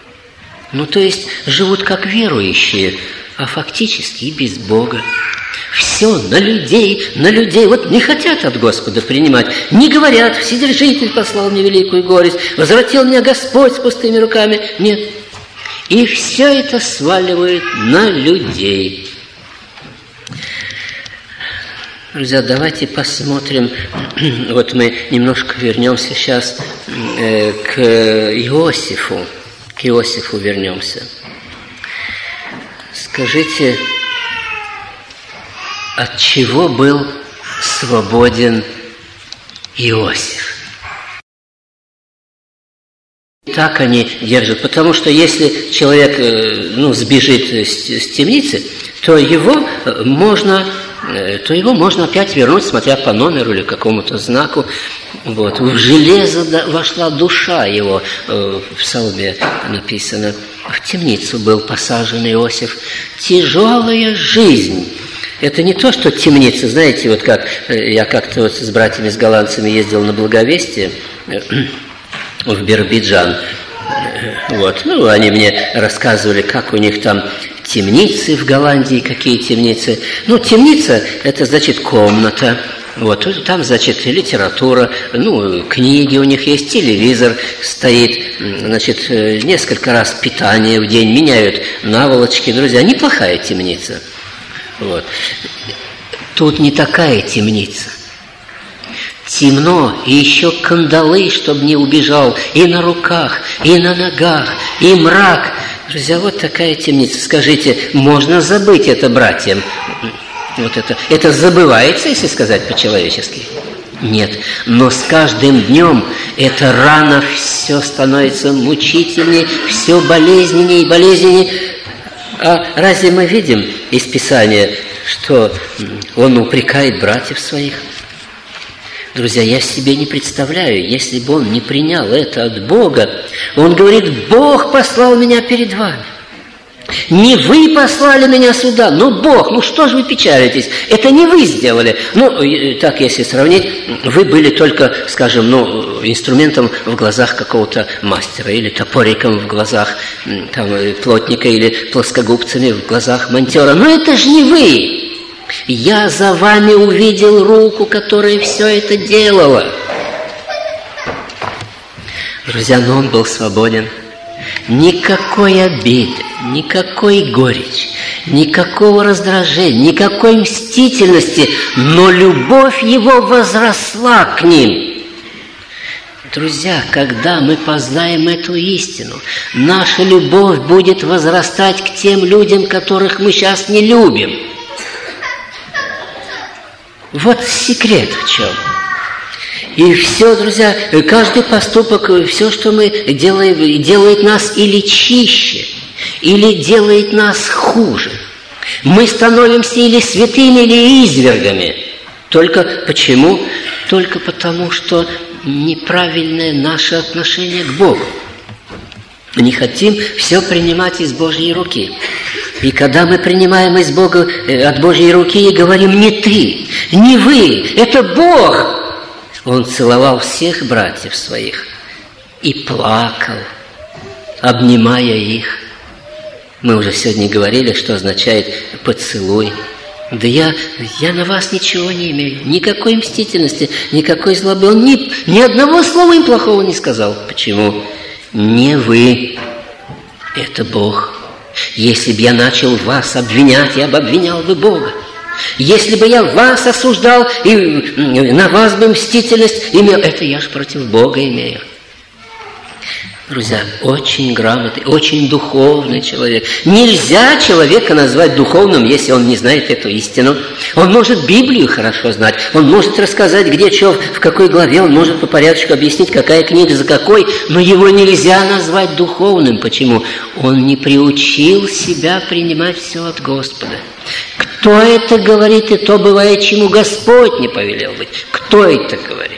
Ну, то есть живут как верующие, а фактически и без Бога. все на людей, на людей. Вот не хотят от Господа принимать, не говорят: Вседержитель послал мне великую горесть, возвратил меня Господь с пустыми руками. Нет. И все это сваливают на людей. Друзья, давайте посмотрим, вот мы немножко вернемся сейчас э, к Иосифу, к Иосифу вернемся. Скажите, от чего был свободен Иосиф? Так они держат, потому что если человек ну, сбежит с, с темницы, то его можно... то его можно опять вернуть, смотря по номеру или какому-то знаку. Вот. В железо вошла душа его, в Псалме написано. В темницу был посажен Иосиф. Тяжелая жизнь. Это не то, что темница, знаете, вот как я как-то вот с братьями, с голландцами ездил на Благовестие в Биробиджан. Вот. Ну, они мне рассказывали, как у них там темницы в Голландии, какие темницы. Ну, темница – это, значит, комната. Вот, там, значит, литература, ну, книги у них есть, телевизор стоит, значит, несколько раз питание в день, меняют наволочки. Друзья, неплохая темница. Вот. Тут не такая темница. Темно, и еще кандалы, чтобы не убежал, и на руках, и на ногах, и мрак. Друзья, вот такая темница. Скажите, можно забыть это братьям? Вот это, это забывается, если сказать по-человечески? Нет. Но с каждым днем эта рана все становится мучительнее, все болезненнее и болезненнее. А разве мы видим из Писания, что он упрекает братьев своих? Друзья, я себе не представляю, если бы он не принял это от Бога. Он говорит: Бог послал меня перед вами. Не вы послали меня сюда, но Бог. Ну что же вы печалитесь? Это не вы сделали. Ну, так, если сравнить, вы были только, скажем, ну, инструментом в глазах какого-то мастера, или топориком в глазах там, плотника, или плоскогубцами в глазах монтера. Но это же не вы. Я за вами увидел руку, которая все это делала. Друзья, но он был свободен. Никакой обиды, никакой горечи, никакого раздражения, никакой мстительности, но любовь его возросла к ним. Друзья, когда мы познаем эту истину, наша любовь будет возрастать к тем людям, которых мы сейчас не любим. Вот секрет в чем. И все, друзья, каждый поступок, все, что мы делаем, делает нас или чище, или делает нас хуже. Мы становимся или святыми, или извергами. Только почему? Только потому, что неправильное наше отношение к Богу. Не хотим все принимать из Божьей руки. И когда мы принимаем из Бога, от Божьей руки и говорим: не ты, не вы, это Бог. Он целовал всех братьев своих и плакал, обнимая их. Мы уже сегодня говорили, что означает поцелуй. Да я, я на вас ничего не имею, никакой мстительности, никакой злобы. Он ни, ни одного слова им плохого не сказал. Почему? Не вы, это Бог. Если бы я начал вас обвинять, я бы обвинял бы Бога. Если бы я вас осуждал и на вас бы мстительность имел, это я же против Бога имею. Друзья, очень грамотный, очень духовный человек. Нельзя человека назвать духовным, если он не знает эту истину. Он может Библию хорошо знать, он может рассказать, где что, в какой главе, он может по порядку объяснить, какая книга за какой, но его нельзя назвать духовным. Почему? Он не приучил себя принимать все от Господа. Кто это говорит, и то бывает, чему Господь не повелел быть. Кто это говорит?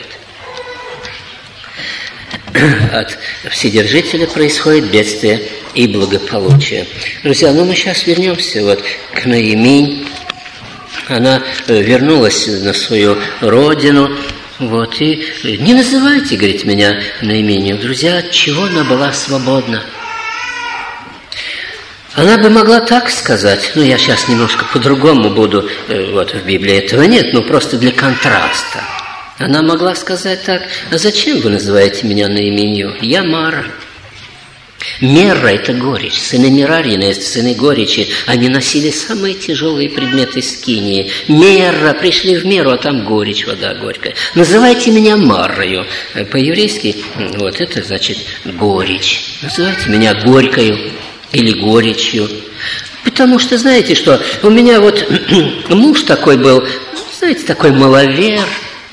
От Вседержителя происходит бедствие и благополучие. Друзья, ну мы сейчас вернемся вот к Ноэмии. Она вернулась на свою родину. Вот, и не называйте, говорит, меня Ноэмией. Друзья, от чего она была свободна? Она бы могла так сказать, ну, я сейчас немножко по-другому буду, вот в Библии этого нет, но просто для контраста. Она могла сказать так: а зачем вы называете меня наименью? Я Мара. Мерра – это горечь. Сыны Мерарины, сыны горечи, они носили самые тяжелые предметы скинии. Мерра, пришли в Меру, а там горечь, вода горькая. Называйте меня Маррою. По-еврейски вот это значит горечь. Называйте меня горькою или горечью. Потому что, знаете что, у меня вот муж такой был, знаете, такой маловер.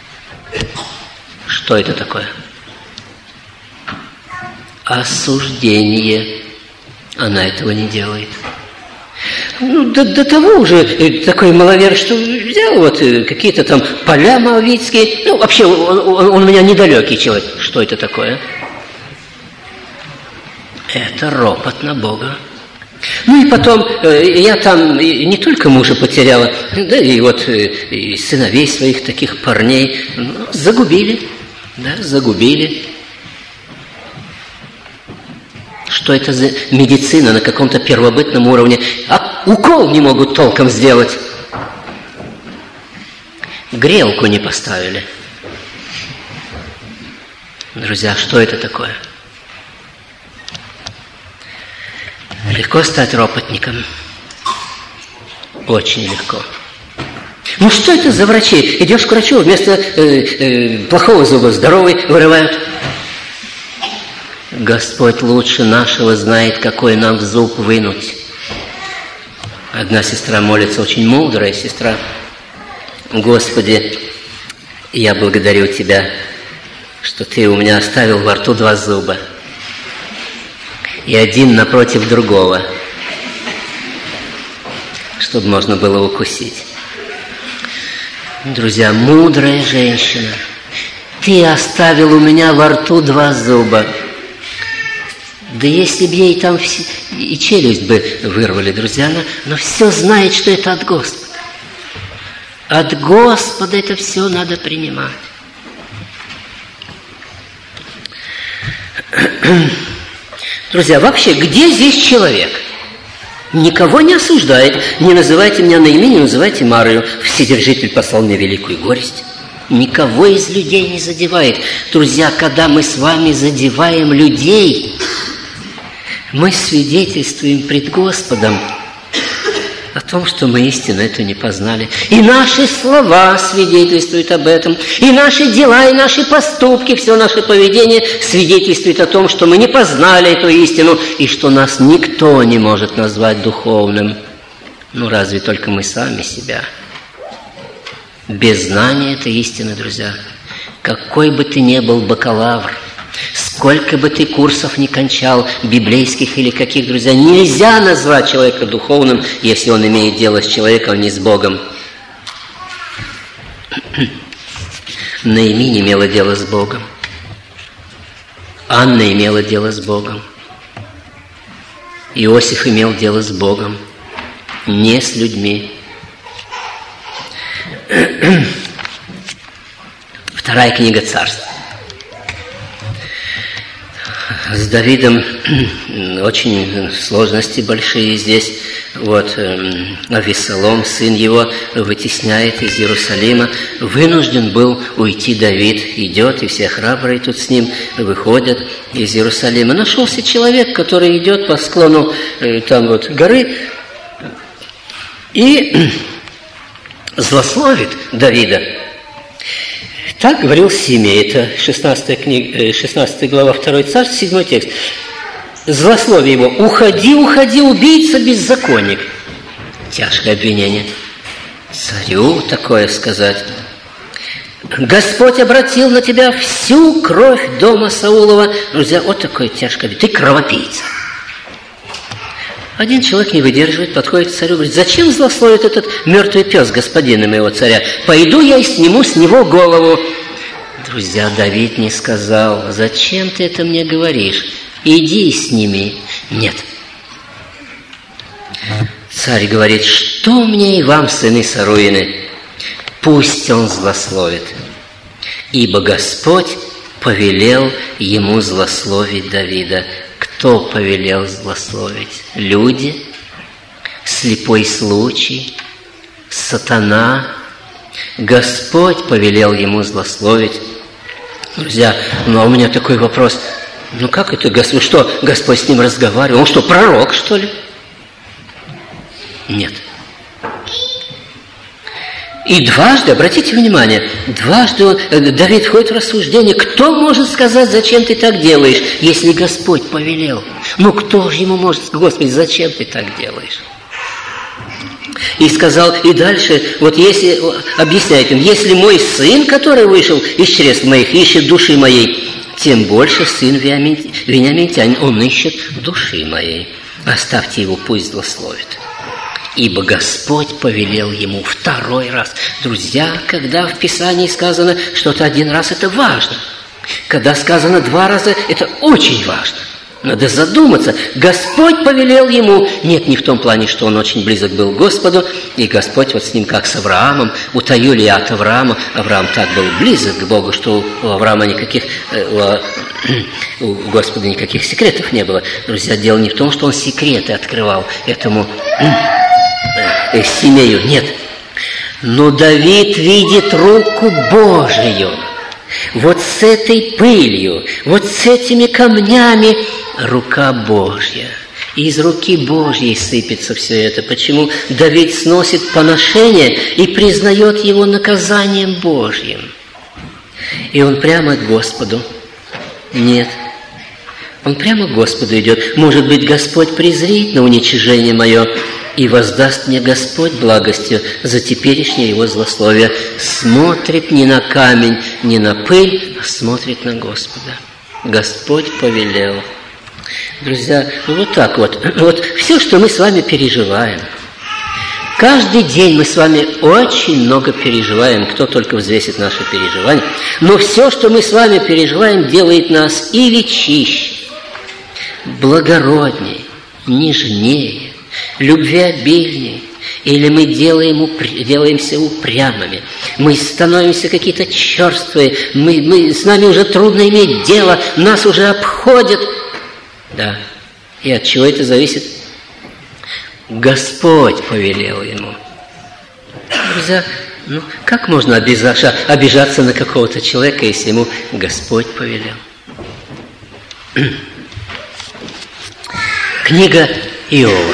Что это такое? Осуждение. Она этого не делает. Ну, до, до того уже такой маловер, что взял вот какие-то там поля моавитские. Ну, вообще, он, он, он у меня недалекий человек. Что это такое? Это ропот на Бога. Ну и потом, я там не только мужа потеряла, да и вот и сыновей своих, таких парней, ну, загубили. Да, загубили. Что это за медицина на каком-то первобытном уровне? А укол не могут толком сделать. Грелку не поставили. Друзья, что это такое? Легко стать ропотником. Очень легко. Ну что это за врачи? Идешь к врачу, вместо э, э, плохого зуба здоровый вырывают. Господь лучше нашего знает, какой нам зуб вынуть. Одна сестра молится, очень мудрая сестра. Господи, я благодарю Тебя, что Ты у меня оставил во рту два зуба. И один напротив другого, чтобы можно было укусить. Друзья, мудрая женщина, Ты оставил у меня во рту два зуба. Да если бы ей там все, и челюсть бы вырвали, друзья, она, но все знает, что это от Господа. От Господа это все надо принимать. Друзья, вообще, где здесь человек? Никого не осуждает. Не называйте меня наименем, называйте Марою. Вседержитель послал мне великую горесть. Никого из людей не задевает. Друзья, когда мы с вами задеваем людей, мы свидетельствуем пред Господом о том, что мы истину эту не познали. И наши слова свидетельствуют об этом. И наши дела, и наши поступки, все наше поведение свидетельствует о том, что мы не познали эту истину, и что нас никто не может назвать духовным. Ну, разве только мы сами себя. Без знания этой истины, друзья, какой бы ты ни был бакалавр, сколько бы ты курсов ни кончал, библейских или каких, друзья, нельзя назвать человека духовным, если он имеет дело с человеком, а не с Богом. Наиминь имела дело с Богом. Анна имела дело с Богом. Иосиф имел дело с Богом, не с людьми. Вторая книга Царств. С Давидом очень сложности большие здесь. Вот Авессалом, сын его, вытесняет из Иерусалима. Вынужден был уйти Давид. Идет, и все храбрые тут с ним выходят из Иерусалима. Нашелся человек, который идет по склону там вот горы и злословит Давида. Так говорил Симей, это шестнадцатая, книга, шестнадцатая глава, второй Царств, седьмой текст. Злословие его: «Уходи, уходи, убийца, беззаконник». Тяжкое обвинение. Царю такое сказать. «Господь обратил на тебя всю кровь дома Саулова». Друзья, вот такое тяжкое обвинение. Ты кровопийца. Один человек не выдерживает, подходит к царю, говорит: «Зачем злословит этот мертвый пес господина моего царя? Пойду я и сниму с него голову». Друзья, Давид не сказал: «Зачем ты это мне говоришь? Иди и сними». Нет. Царь говорит: «Что мне и вам, сыны Саруины? Пусть он злословит, ибо Господь повелел ему злословить Давида». Кто повелел злословить? Люди слепой случай, сатана. Господь повелел ему злословить. Друзья, ну а у меня такой вопрос. Ну как это Господь? Что, Господь с ним разговаривал? Он что, пророк, что ли? Нет. И дважды, обратите внимание, дважды Давид входит в рассуждение. Кто может сказать, зачем ты так делаешь, если Господь повелел? Ну кто же ему может сказать, Господи, зачем ты так делаешь? И сказал, и дальше, вот если, объясняет им, если мой сын, который вышел из чресл моих, ищет души моей, тем больше сын Вениаминтянин, он ищет души моей. Оставьте его, пусть злословит. Ибо Господь повелел ему второй раз. Друзья, когда в Писании сказано что-то один раз, это важно. Когда сказано два раза, это очень важно. Надо задуматься. Господь повелел ему. Нет, не в том плане, что он очень близок был к Господу, и Господь вот с ним, как с Авраамом, утаил я от Авраама. Авраам так был близок к Богу, что у Авраама никаких, у, у Господа никаких секретов не было. Друзья, дело не в том, что он секреты открывал этому Симею. Нет. Но Давид видит руку Божию. Вот с этой пылью, вот с этими камнями рука Божья. И из руки Божьей сыпется все это. Почему Давид сносит поношение и признает его наказанием Божьим? И он прямо к Господу. Нет. Он прямо к Господу идет. Может быть, Господь презрит на уничижение мое, и воздаст мне Господь благостью за теперешнее его злословие. Смотрит не на камень, не на пыль, а смотрит на Господа. Господь повелел. Друзья, вот так вот. Вот все, что мы с вами переживаем. Каждый день мы с вами очень много переживаем, кто только взвесит наши переживания. Но все, что мы с вами переживаем, делает нас или чище, благороднее, нежнее, любвеобильнее, или мы делаем, упр... делаемся упрямыми, мы становимся какие-то черствые, мы, мы, с нами уже трудно иметь дело, нас уже обходят. Да, и от чего это зависит? Господь повелел ему. Друзья, ну как можно обижаться, обижаться на какого-то человека, если ему Господь повелел? Книга Иова.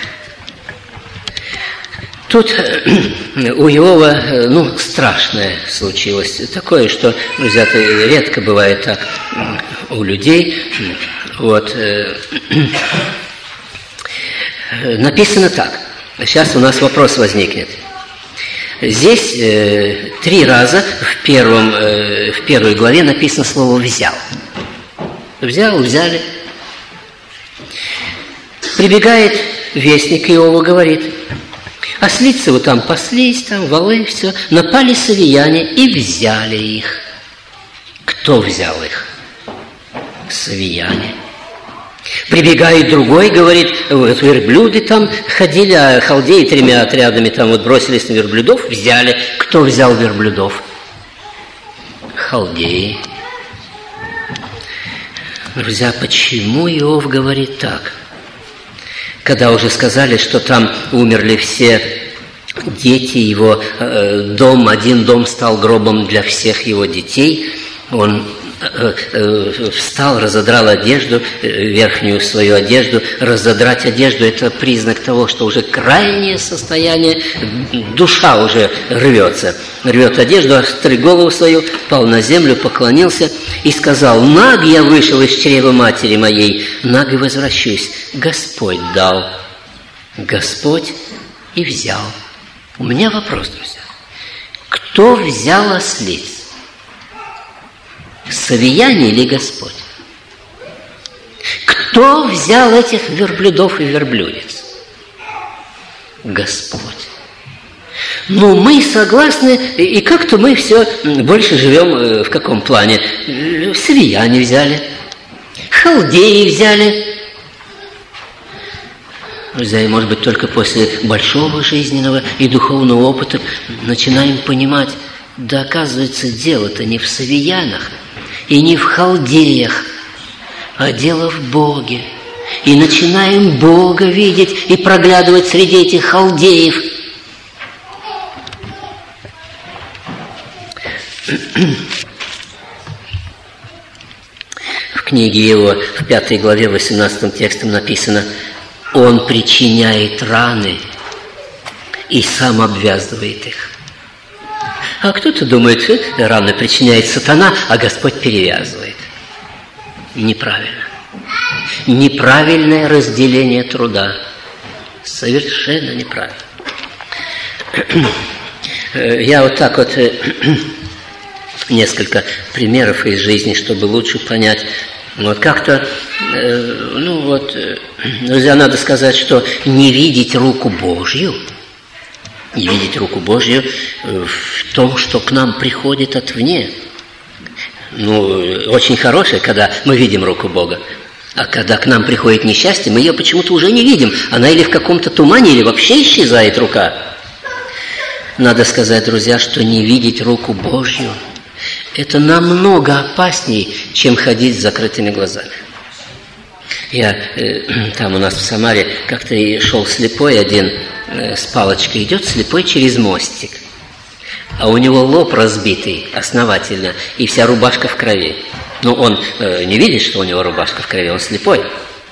Тут у Иова, ну, страшное случилось. Такое, что, друзья, это редко бывает так у людей. Вот. Написано так. Сейчас у нас вопрос возникнет. Здесь э, три раза в, первом, э, в первой главе написано слово «взял». Взял, взяли. Прибегает вестник Иова, говорит: ослицы вот там паслись, там валы, все. Напали савияне и взяли их. Кто взял их? Савияне. Прибегает другой, говорит: вот верблюды там ходили, а халдеи тремя отрядами там вот бросились на верблюдов, взяли. Кто взял верблюдов? Халдеи. Друзья, почему Иов говорит так? Когда уже сказали, что там умерли все дети его, дом, один дом стал гробом для всех его детей, он встал, разодрал одежду, верхнюю свою одежду. Разодрать одежду – это признак того, что уже крайнее состояние, душа уже рвется. Рвет одежду, остриг голову свою, пал на землю, поклонился и сказал: наг я вышел из чрева матери моей, наг и возвращусь. Господь дал, Господь и взял. У меня вопрос, друзья. Кто взял ослиц? Савияне или Господь? Кто взял этих верблюдов и верблюдец? Господь. Ну, мы согласны, и как-то мы все больше живем в каком плане? Савияне взяли, халдеи взяли. Друзья, может быть, только после большого жизненного и духовного опыта начинаем понимать, да, оказывается, дело-то не в савиянах и не в халдеях, а дело в Боге. и начинаем Бога видеть и проглядывать среди этих халдеев. В книге его, в пятой главе, восемнадцатым текстом написано: «Он причиняет раны и сам обвязывает их». А кто-то думает, что раны причиняет сатана, а Господь перевязывает. Неправильно. Неправильное разделение труда. Совершенно неправильно. Я вот так вот несколько примеров из жизни, чтобы лучше понять. Вот как-то, ну вот, друзья, надо сказать, что не видеть руку Божью, не видеть руку Божью в том, что к нам приходит отвне. Ну, очень хорошее, когда мы видим руку Бога. А когда к нам приходит несчастье, мы ее почему-то уже не видим. Она или в каком-то тумане, или вообще исчезает рука. Надо сказать, друзья, что не видеть руку Божью – это намного опаснее, чем ходить с закрытыми глазами. Я э, там у нас в Самаре как-то и шел слепой один э, с палочкой, идет слепой через мостик. А у него лоб разбитый основательно, и вся рубашка в крови. Ну, он э, не видит, что у него рубашка в крови, он слепой.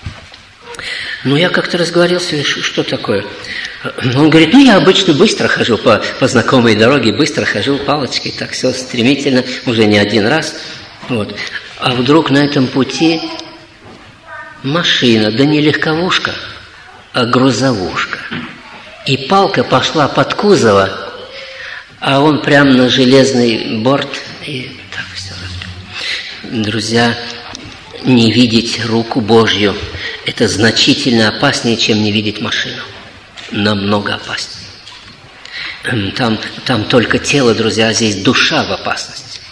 Ну, я как-то разговорился, что такое? Он говорит, ну, я обычно быстро хожу по, по знакомой дороге, быстро хожу палочкой, так все стремительно, уже не один раз. Вот. А вдруг на этом пути машина, да не легковушка, а грузовушка. И палка пошла под кузово, а он прямо на железный борт, и так все. Друзья, не видеть руку Божью – это значительно опаснее, чем не видеть машину. Намного опаснее. Там, там только тело, друзья, а здесь душа в опасности.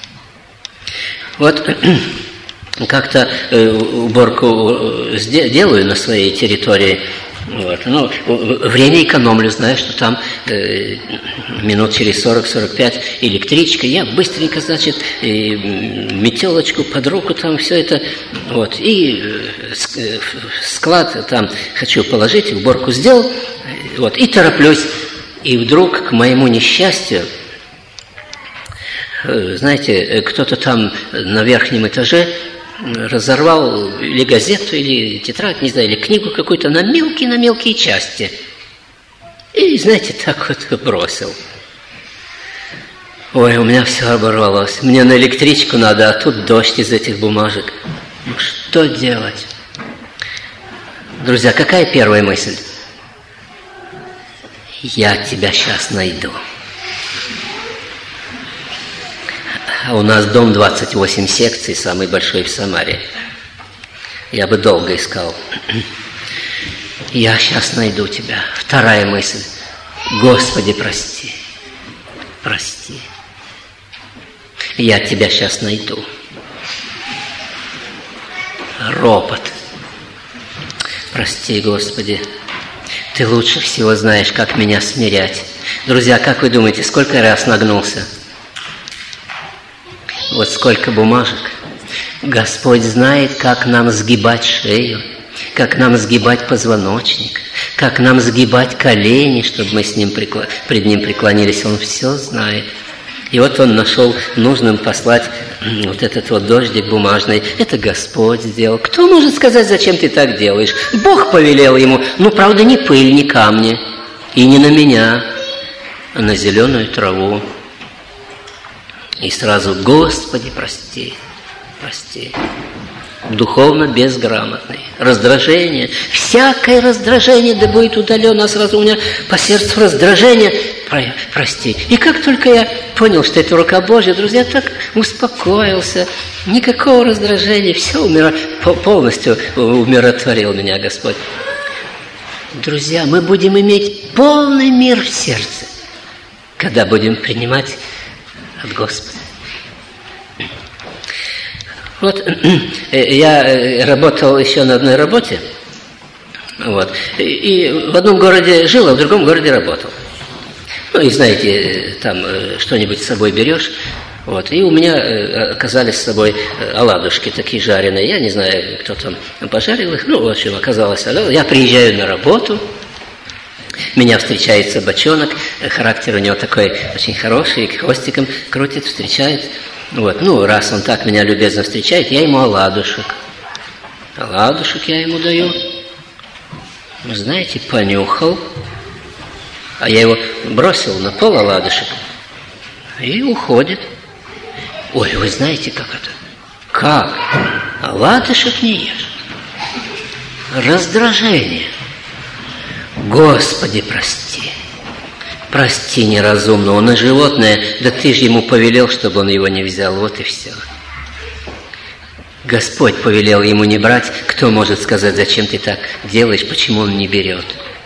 Вот как-то уборку делаю на своей территории. Вот. Ну, время экономлю, знаю, что там э, минут через сорок-сорок пять электричка. Я быстренько, значит, э, метелочку под руку, там все это. Вот. И э, склад там хочу положить, уборку сделал. Вот. И тороплюсь. И вдруг, к моему несчастью, э, знаете, кто-то там на верхнем этаже разорвал или газету, или тетрадь, не знаю, или книгу какую-то на мелкие, на мелкие части. И, знаете, так вот бросил. Ой, у меня все оборвалось. Мне на электричку надо, а тут дождь из этих бумажек. Ну, что делать? Друзья, какая первая мысль? Я тебя сейчас найду. А у нас дом двадцать восемь секций, самый большой в Самаре. Я бы долго искал. Я сейчас найду тебя. Вторая мысль. Господи, прости. Прости. Я тебя сейчас найду. Ропот. Прости, Господи. Ты лучше всего знаешь, как меня смирять. Друзья, как вы думаете, сколько раз нагнулся? Вот сколько бумажек. Господь знает, как нам сгибать шею, как нам сгибать позвоночник, как нам сгибать колени, чтобы мы с ним прекло... пред Ним преклонились. Он все знает. И вот Он нашел нужным послать вот этот вот дождик бумажный. Это Господь сделал. Кто может сказать, зачем ты так делаешь? Бог повелел ему. Ну, правда, не пыль, не камни. И не на меня, а на зеленую траву. И сразу, Господи, прости, прости. Духовно безграмотный. Раздражение. Всякое раздражение да будет удалено. А сразу у меня по сердцу раздражение. Прости. И как только я понял, что это рука Божья, друзья, так успокоился. Никакого раздражения. Все умиро... полностью умиротворил меня Господь. Друзья, мы будем иметь полный мир в сердце, когда будем принимать от Господа. Вот я работал еще на одной работе, вот, и в одном городе жил, а в другом городе работал. Ну и знаете, там что-нибудь с собой берешь, Вот. И у меня оказались с собой оладушки такие жареные. Я не знаю, кто там пожарил их. Ну, в общем, оказалось. Я приезжаю на работу. Меня встречает собачонок. Характер у него такой очень хороший. Хвостиком крутит, встречает. Вот. Ну, раз он так меня любезно встречает, я ему оладушек. Оладушек я ему даю. Вы знаете, понюхал. А я его бросил на пол оладушек. И уходит. Ой, вы знаете, как это? Как? Оладушек не ешь. Раздражение. Господи, прости. Прости неразумного, на животное, да ты же ему повелел, чтобы он его не взял, вот и все. Господь повелел ему не брать, кто может сказать, зачем ты так делаешь, почему он не берет?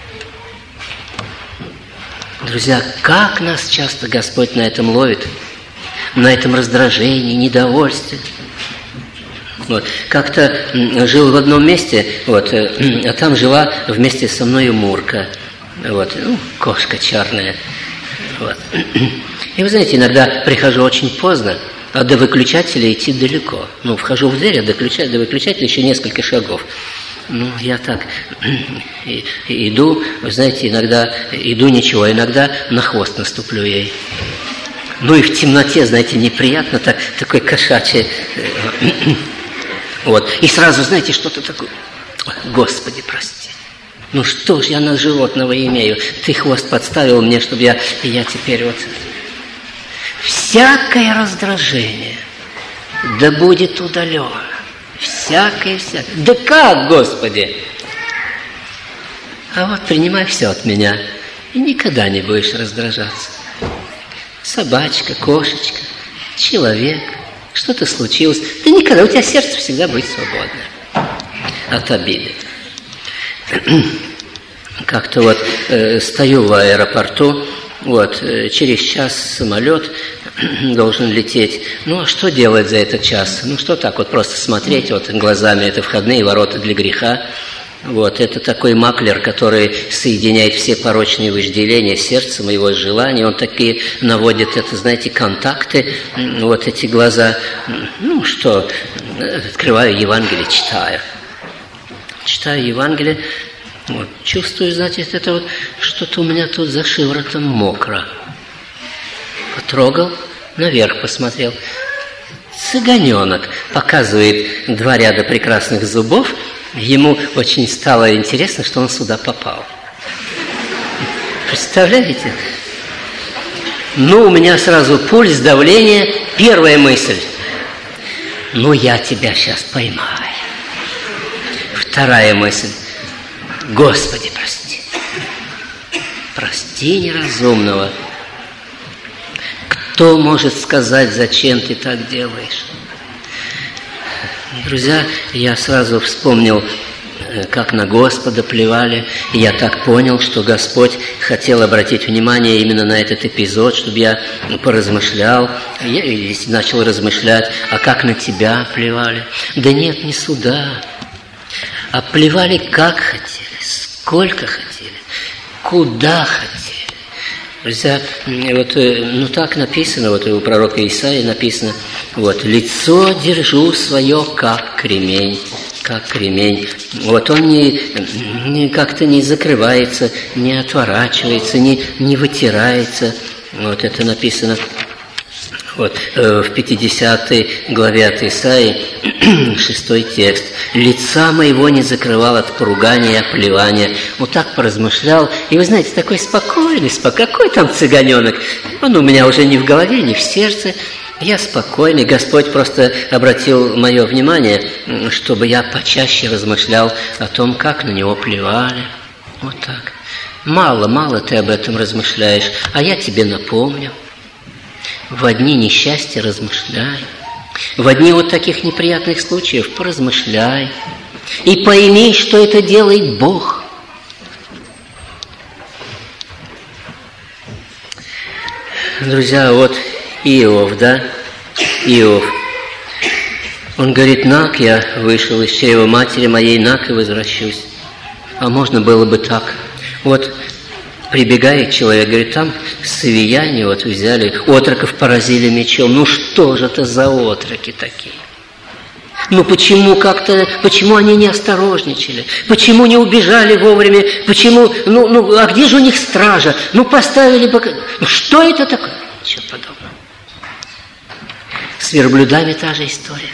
Друзья, как нас часто Господь на этом ловит, на этом раздражении, недовольстве. Вот. Как-то жил в одном месте, вот, а там жила вместе со мной Мурка, вот, ну, кошка черная. Вот. И вы знаете, иногда прихожу очень поздно, а до выключателя идти далеко. Ну, вхожу в дверь, а до, ключа, до выключателя еще несколько шагов. Ну, я так и, и иду, вы знаете, иногда иду ничего, иногда на хвост наступлю ей. Ну и в темноте, знаете, неприятно, так, такой кошачий. Вот. И сразу, знаете, что-то такое. Господи, прости. Ну что ж я на животного имею? Ты хвост подставил мне, чтобы я... И я теперь вот... Всякое раздражение да будет удалено. Всякое, всякое. Да как, Господи? А вот принимай все от меня, и никогда не будешь раздражаться. Собачка, кошечка, человек, что-то случилось. Да никогда, у тебя сердце всегда будет свободно от обиды. Как-то вот э, стою в аэропорту, вот, э, через час самолет должен лететь. Ну, а что делать за этот час? Ну, что так вот просто смотреть вот глазами, это входные ворота для греха. Вот, это такой маклер, который соединяет все порочные вожделения сердца моего желания. Он такие наводит, это, знаете, контакты, вот эти глаза. Ну, что, открываю Евангелие, читаю. Читаю Евангелие, вот, чувствую, значит, это вот что-то у меня тут за шиворотом мокро. Потрогал, наверх посмотрел. Цыганенок показывает два ряда прекрасных зубов. Ему очень стало интересно, что он сюда попал. Представляете? Ну, у меня сразу пульс, давление. Первая мысль. Ну, я тебя сейчас поймаю. Вторая мысль. Господи, прости. Прости неразумного. Кто может сказать, зачем ты так делаешь? Друзья, я сразу вспомнил, как на Господа плевали, и я так понял, что Господь хотел обратить внимание именно на этот эпизод, чтобы я поразмышлял, я начал размышлять, а как на тебя плевали? Да нет, не сюда, а плевали как хотели, сколько хотели, куда хотели. Друзья, вот, ну так написано, вот у пророка Исаии написано, вот, лицо держу свое, как кремень, как кремень. Вот он не, не, как-то не закрывается, не отворачивается, не, не вытирается. Вот это написано вот, в пятидесятой главе от Исаии, шестой текст. «Лица моего не закрывал от поругания и оплевания». Вот так поразмышлял. И вы знаете, такой спокойный, спокойный. Какой там цыганенок? Он у меня уже не в голове, не в сердце. Я спокойный. Господь просто обратил мое внимание, чтобы я почаще размышлял о том, как на него плевали. Вот так. Мало, мало ты об этом размышляешь, а я тебе напомню. В одни несчастья размышляй. В одни вот таких неприятных случаев поразмышляй. И пойми, что это делает Бог. Друзья, вот Иов, да? Иов. Он говорит, нак я вышел из чрева матери моей, нак и возвращусь. А можно было бы так. Вот Прибегает человек, говорит, там свияне вот взяли, отроков поразили мечом. Ну что же это за отроки такие? Ну почему как-то, почему они не осторожничали? Почему не убежали вовремя? Почему, ну, ну а где же у них стража? Ну поставили бы, ну что это такое? Ничего подобного. С верблюдами та же история.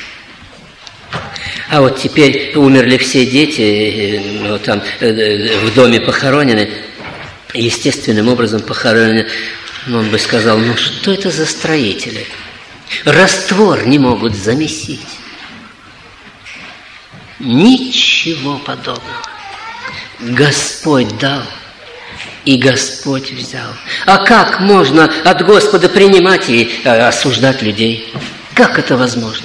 А вот теперь умерли все дети, ну, там в доме похоронены, естественным образом похоронены. Ну, он бы сказал, ну что это за строители? Раствор не могут замесить. Ничего подобного. Господь дал, и Господь взял. А как можно от Господа принимать и осуждать людей? Как это возможно?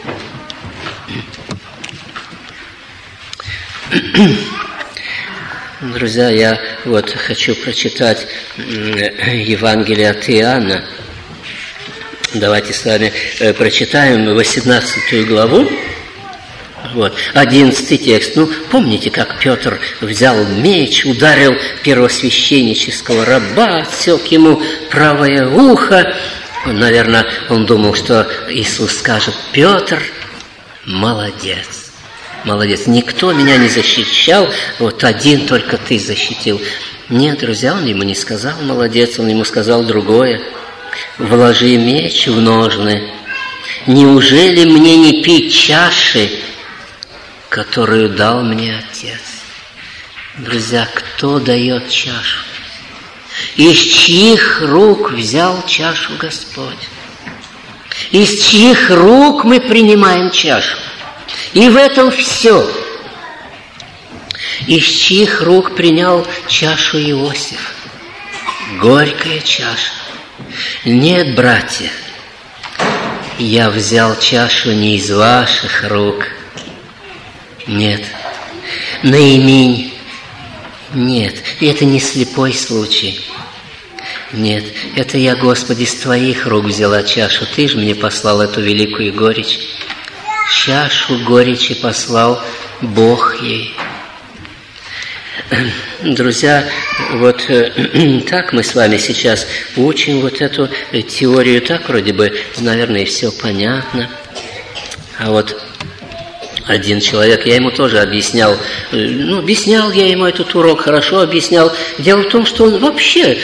Друзья, я вот хочу прочитать Евангелие от Иоанна. Давайте с вами прочитаем восемнадцатую главу. Вот, одиннадцатый текст. Ну, помните, как Петр взял меч, ударил первосвященнического раба, отсек ему правое ухо. Наверное, он думал, что Иисус скажет: Петр, молодец, молодец, никто меня не защищал, вот один только ты защитил. Нет, друзья, он ему не сказал молодец, он ему сказал другое: вложи меч в ножны. Неужели мне не пить чаши, которую дал мне Отец? Друзья, кто дает чашу? Из чьих рук взял чашу Господь? Из чьих рук мы принимаем чашу? И в этом все. Из чьих рук принял чашу Иосиф? Горькая чаша. Нет, братья, я взял чашу не из ваших рук. Нет. Наимень. Нет. Это не слепой случай. Нет. Это я, Господи, с Твоих рук взяла чашу. Ты же мне послал эту великую горечь. Чашу горечи послал Бог ей. Друзья, вот так мы с вами сейчас учим вот эту теорию. Так вроде бы, наверное, все понятно. А вот один человек, я ему тоже объяснял, ну, объяснял я ему этот урок, хорошо объяснял. Дело в том, что он вообще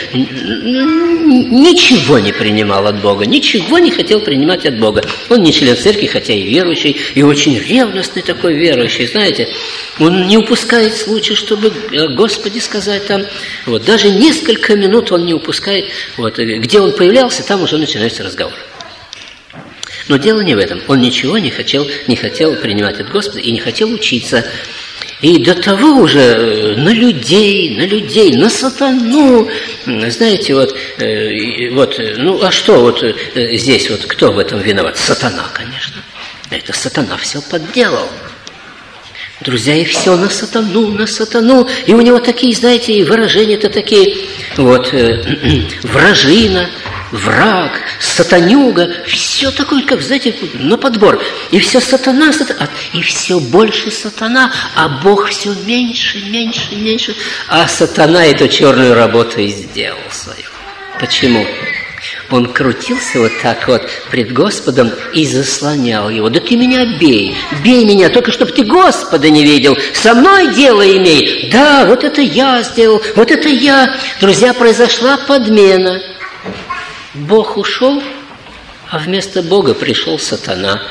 ничего не принимал от Бога, ничего не хотел принимать от Бога. Он не член церкви, хотя и верующий, и очень ревностный такой верующий, знаете. Он не упускает случая, чтобы Господи сказать там. Вот, даже несколько минут он не упускает. Вот, где он появлялся, там уже начинается разговор. Но дело не в этом. Он ничего не хотел, не хотел принимать от Господа и не хотел учиться. И до того уже на людей, на людей, на сатану. Знаете, вот, э, вот ну а что вот э, здесь, вот кто в этом виноват? Сатана, конечно. Это сатана все подделал. Друзья, и все на сатану, на сатану. И у него такие, знаете, и выражения-то такие, вот, э, вражина, враг, сатанюга, все такое, как, знаете, на подбор. И все сатана, сатана, и все больше сатана, а Бог все меньше, меньше, меньше. А сатана эту черную работу и сделал свою. Почему? Он крутился вот так вот пред Господом и заслонял его. Да ты меня бей, бей меня, только чтобы ты Господа не видел. Со мной дело имей. Да, вот это я сделал, вот это я. Друзья, произошла подмена. Бог ушел, а вместо Бога пришел сатана.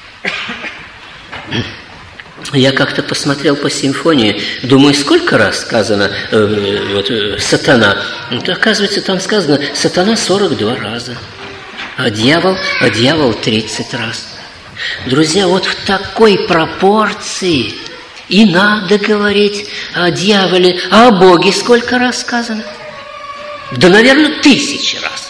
Я как-то посмотрел по симфонии, думаю, сколько раз сказано э, вот, э, сатана. Ну, оказывается, там сказано сатана сорок два раза, а дьявол, а дьявол тридцать раз. Друзья, вот в такой пропорции и надо говорить о дьяволе, а о Боге сколько раз сказано? Да, наверное, тысячи раз.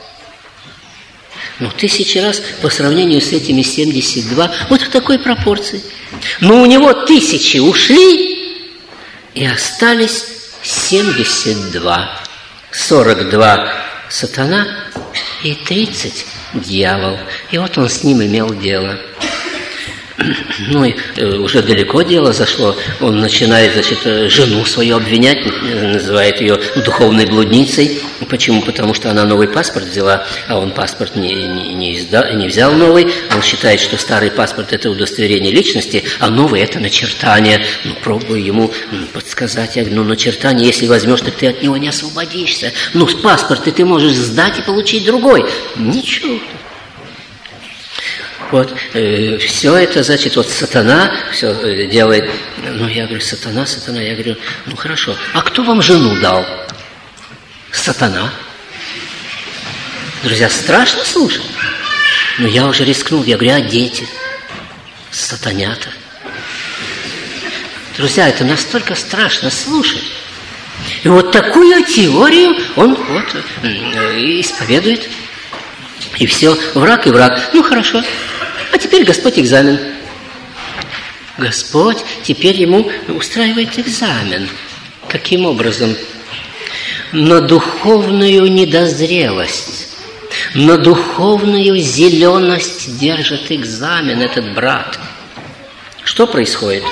Ну, тысячи раз по сравнению с этими семьдесят два, вот в такой пропорции. Но у него тысячи ушли, и остались семьдесят два. сорок два сатана и тридцать дьявол. И вот он с ним имел дело. Ну, и уже далеко дело зашло. Он начинает, значит, жену свою обвинять, называет ее духовной блудницей. Почему? Потому что она новый паспорт взяла, а он паспорт не, не, не, изда, не взял новый. Он считает, что старый паспорт – это удостоверение личности, а новый – это начертание. Ну, пробую ему подсказать. Я говорю, ну, начертание, если возьмешь, так ты от него не освободишься. Ну, с паспорта ты можешь сдать и получить другой. Ничего. Вот, э, все это, значит, вот сатана все э, делает. Ну, я говорю, сатана, сатана. Я говорю, ну, хорошо. А кто вам жену дал? Сатана. Друзья, страшно слушать. Но я уже рискнул. Я говорю, а дети? Сатанята. Друзья, это настолько страшно слушать. И вот такую теорию он вот э, исповедует. И все, враг и враг. Ну, хорошо. А теперь Господь экзамен. Господь теперь ему устраивает экзамен. Каким образом? На духовную недозрелость, на духовную зеленость держит экзамен этот брат. Что происходит?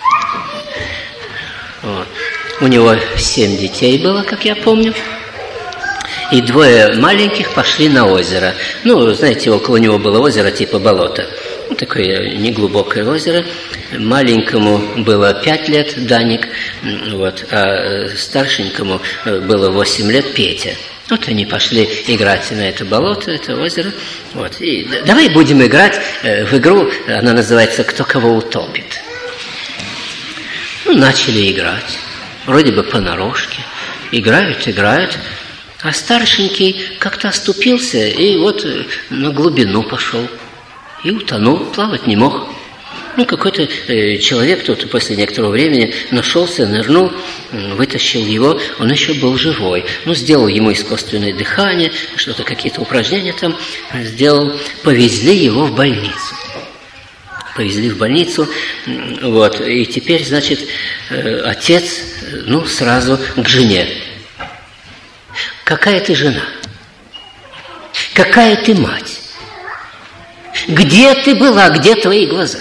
Вот. У него семь детей было, как я помню. И двое маленьких пошли на озеро. Ну, знаете, около него было озеро типа болота. Ну, такое неглубокое озеро. Маленькому было пять лет, Даник, вот, а старшенькому было восемь лет, Петя. Вот они пошли играть на это болото, это озеро. Вот. И давай будем играть в игру, она называется «Кто кого утопит». Ну, начали играть. Вроде бы понарошке. Играют, играют. А старшенький как-то оступился и вот на глубину пошел. И утонул, плавать не мог. Ну, какой-то э, человек тут после некоторого времени нашелся, нырнул, э, вытащил его, он еще был живой. Ну, сделал ему искусственное дыхание, что-то, какие-то упражнения там сделал. Повезли его в больницу. Повезли в больницу, вот. И теперь, значит, э, отец, ну, сразу к жене. Какая ты жена? Какая ты мать? Где ты была? Где твои глаза?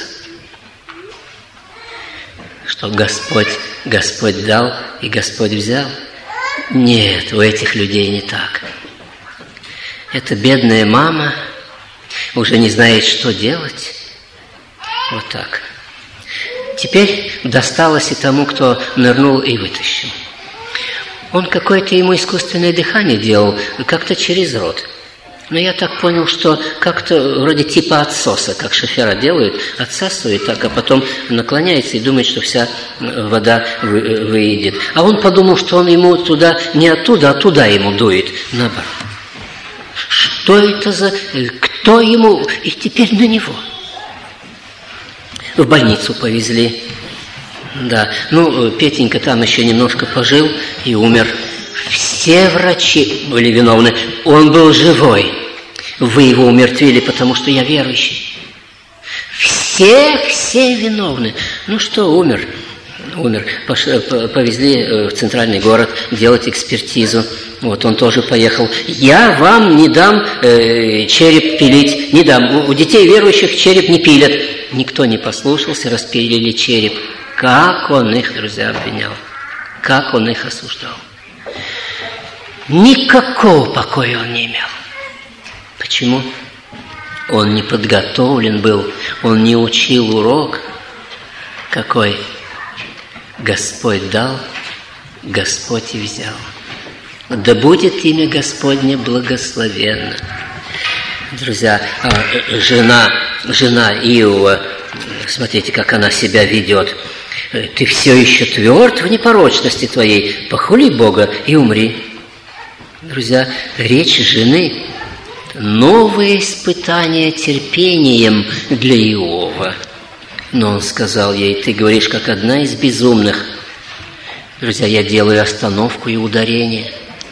Что Господь, Господь дал и Господь взял? Нет, у этих людей не так. Эта бедная мама уже не знает, что делать. Вот так. Теперь досталось и тому, кто нырнул и вытащил. Он какое-то ему искусственное дыхание делал, как-то через рот. Но я так понял, что как-то вроде типа отсоса, как шофера делают, отсасывает так, а потом наклоняется и думает, что вся вода вы, выйдет. А он подумал, что он ему туда, не оттуда, а туда ему дует. Наоборот. Что это за... Кто ему... И теперь на него. В больницу повезли. Да, ну, Петенька там еще немножко пожил и умер. Все врачи были виновны. Он был живой. Вы его умертвили, потому что я верующий. Все, все виновны. Ну что, умер. Умер. Пош... Повезли в центральный город делать экспертизу. Вот он тоже поехал. Я вам не дам э, череп пилить. Не дам. У детей верующих череп не пилят. Никто не послушался, распилили череп. Как он их, друзья, обвинял. Как он их осуждал. Никакого покоя он не имел. Почему? Он не подготовлен был, он не учил урок. Какой? Господь дал, Господь и взял. Да будет имя Господне благословенно. Друзья, жена, жена Иова, смотрите, как она себя ведет. Ты все еще тверд в непорочности твоей, похули Бога и умри. Друзья, речь жены – новое испытание терпением для Иова. Но он сказал ей, ты говоришь, как одна из безумных. Друзья, я делаю остановку и ударение.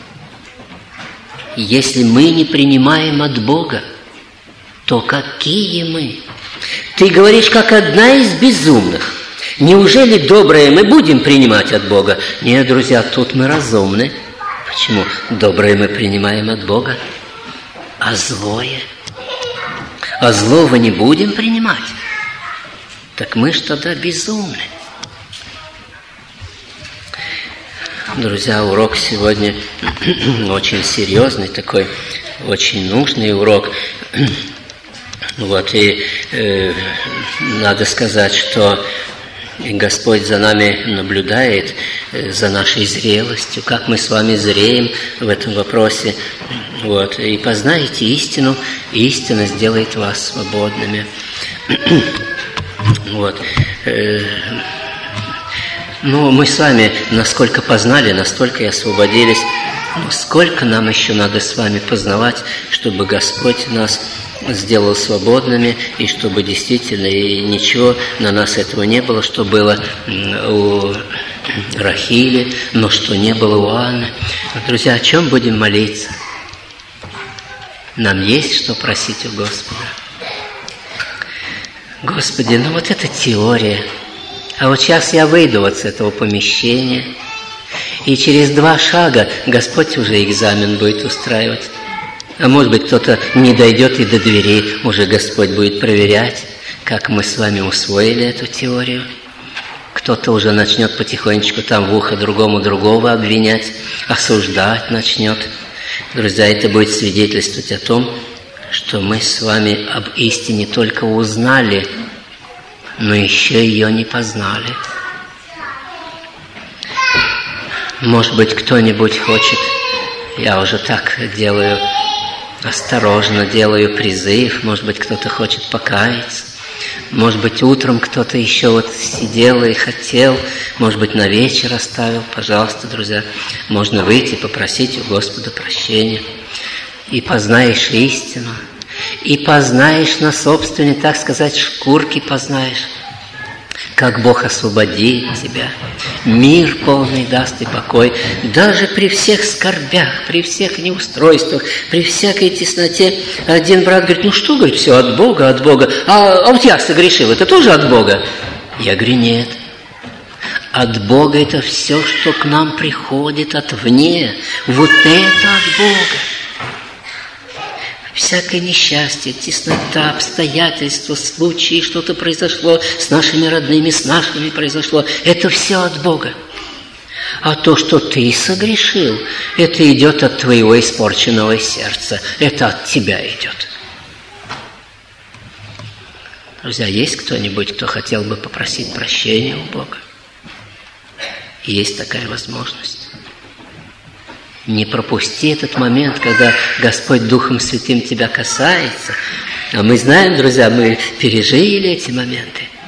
Если мы не принимаем от Бога, то какие мы? Ты говоришь, как одна из безумных. Неужели доброе мы будем принимать от Бога? Нет, друзья, тут мы разумны. Почему? Доброе мы принимаем от Бога, а злое? А злого не будем принимать. так мы ж тогда безумны. Друзья, урок сегодня очень серьезный такой, очень нужный урок. Вот, и э, надо сказать, что Господь за нами наблюдает, э, за нашей зрелостью, как мы с вами зреем в этом вопросе. Вот, и познаете истину, и истина сделает вас свободными. Вот. Э, ну, мы с вами насколько познали, настолько и освободились. Но сколько нам еще надо с вами познавать, чтобы Господь нас сделал свободными, и чтобы действительно и ничего на нас этого не было, что было у Рахили, но что не было у Анны. Друзья, о чем будем молиться? Нам есть что просить у Господа. Господи, ну вот это теория. А вот сейчас я выйду вот с этого помещения, и через два шага Господь уже экзамен будет устраивать. А может быть, кто-то не дойдет и до дверей, уже Господь будет проверять, как мы с вами усвоили эту теорию. Кто-то уже начнет потихонечку там в ухо другому другого обвинять, осуждать начнет. Друзья, это будет свидетельствовать о том, что мы с вами об истине только узнали, но еще ее не познали. Может быть, кто-нибудь хочет, я уже так делаю, осторожно делаю призыв, может быть, кто-то хочет покаяться, может быть, утром кто-то еще вот сидел и хотел, может быть, на вечер оставил. Пожалуйста, друзья, можно выйти, попросить у Господа прощения. И познаешь истину, и познаешь на собственной, так сказать, шкурке познаешь, как Бог освободит тебя, мир полный даст и покой, даже при всех скорбях, при всех неустройствах, при всякой тесноте. Один брат говорит: ну что, говорит, все от Бога, от Бога. А, а вот я согрешил, это тоже от Бога? Я говорю: нет. От Бога это все, что к нам приходит отвне. Вот это от Бога. Всякое несчастье, теснота, обстоятельства, случаи, что-то произошло с нашими родными, с нашими произошло, это все от Бога. А то, что ты согрешил, это идет от твоего испорченного сердца, это от тебя идет. Друзья, есть кто-нибудь, кто хотел бы попросить прощения у Бога? Есть такая возможность. Не пропусти этот момент, когда Господь Духом Святым тебя касается. А мы знаем, друзья, мы пережили эти моменты.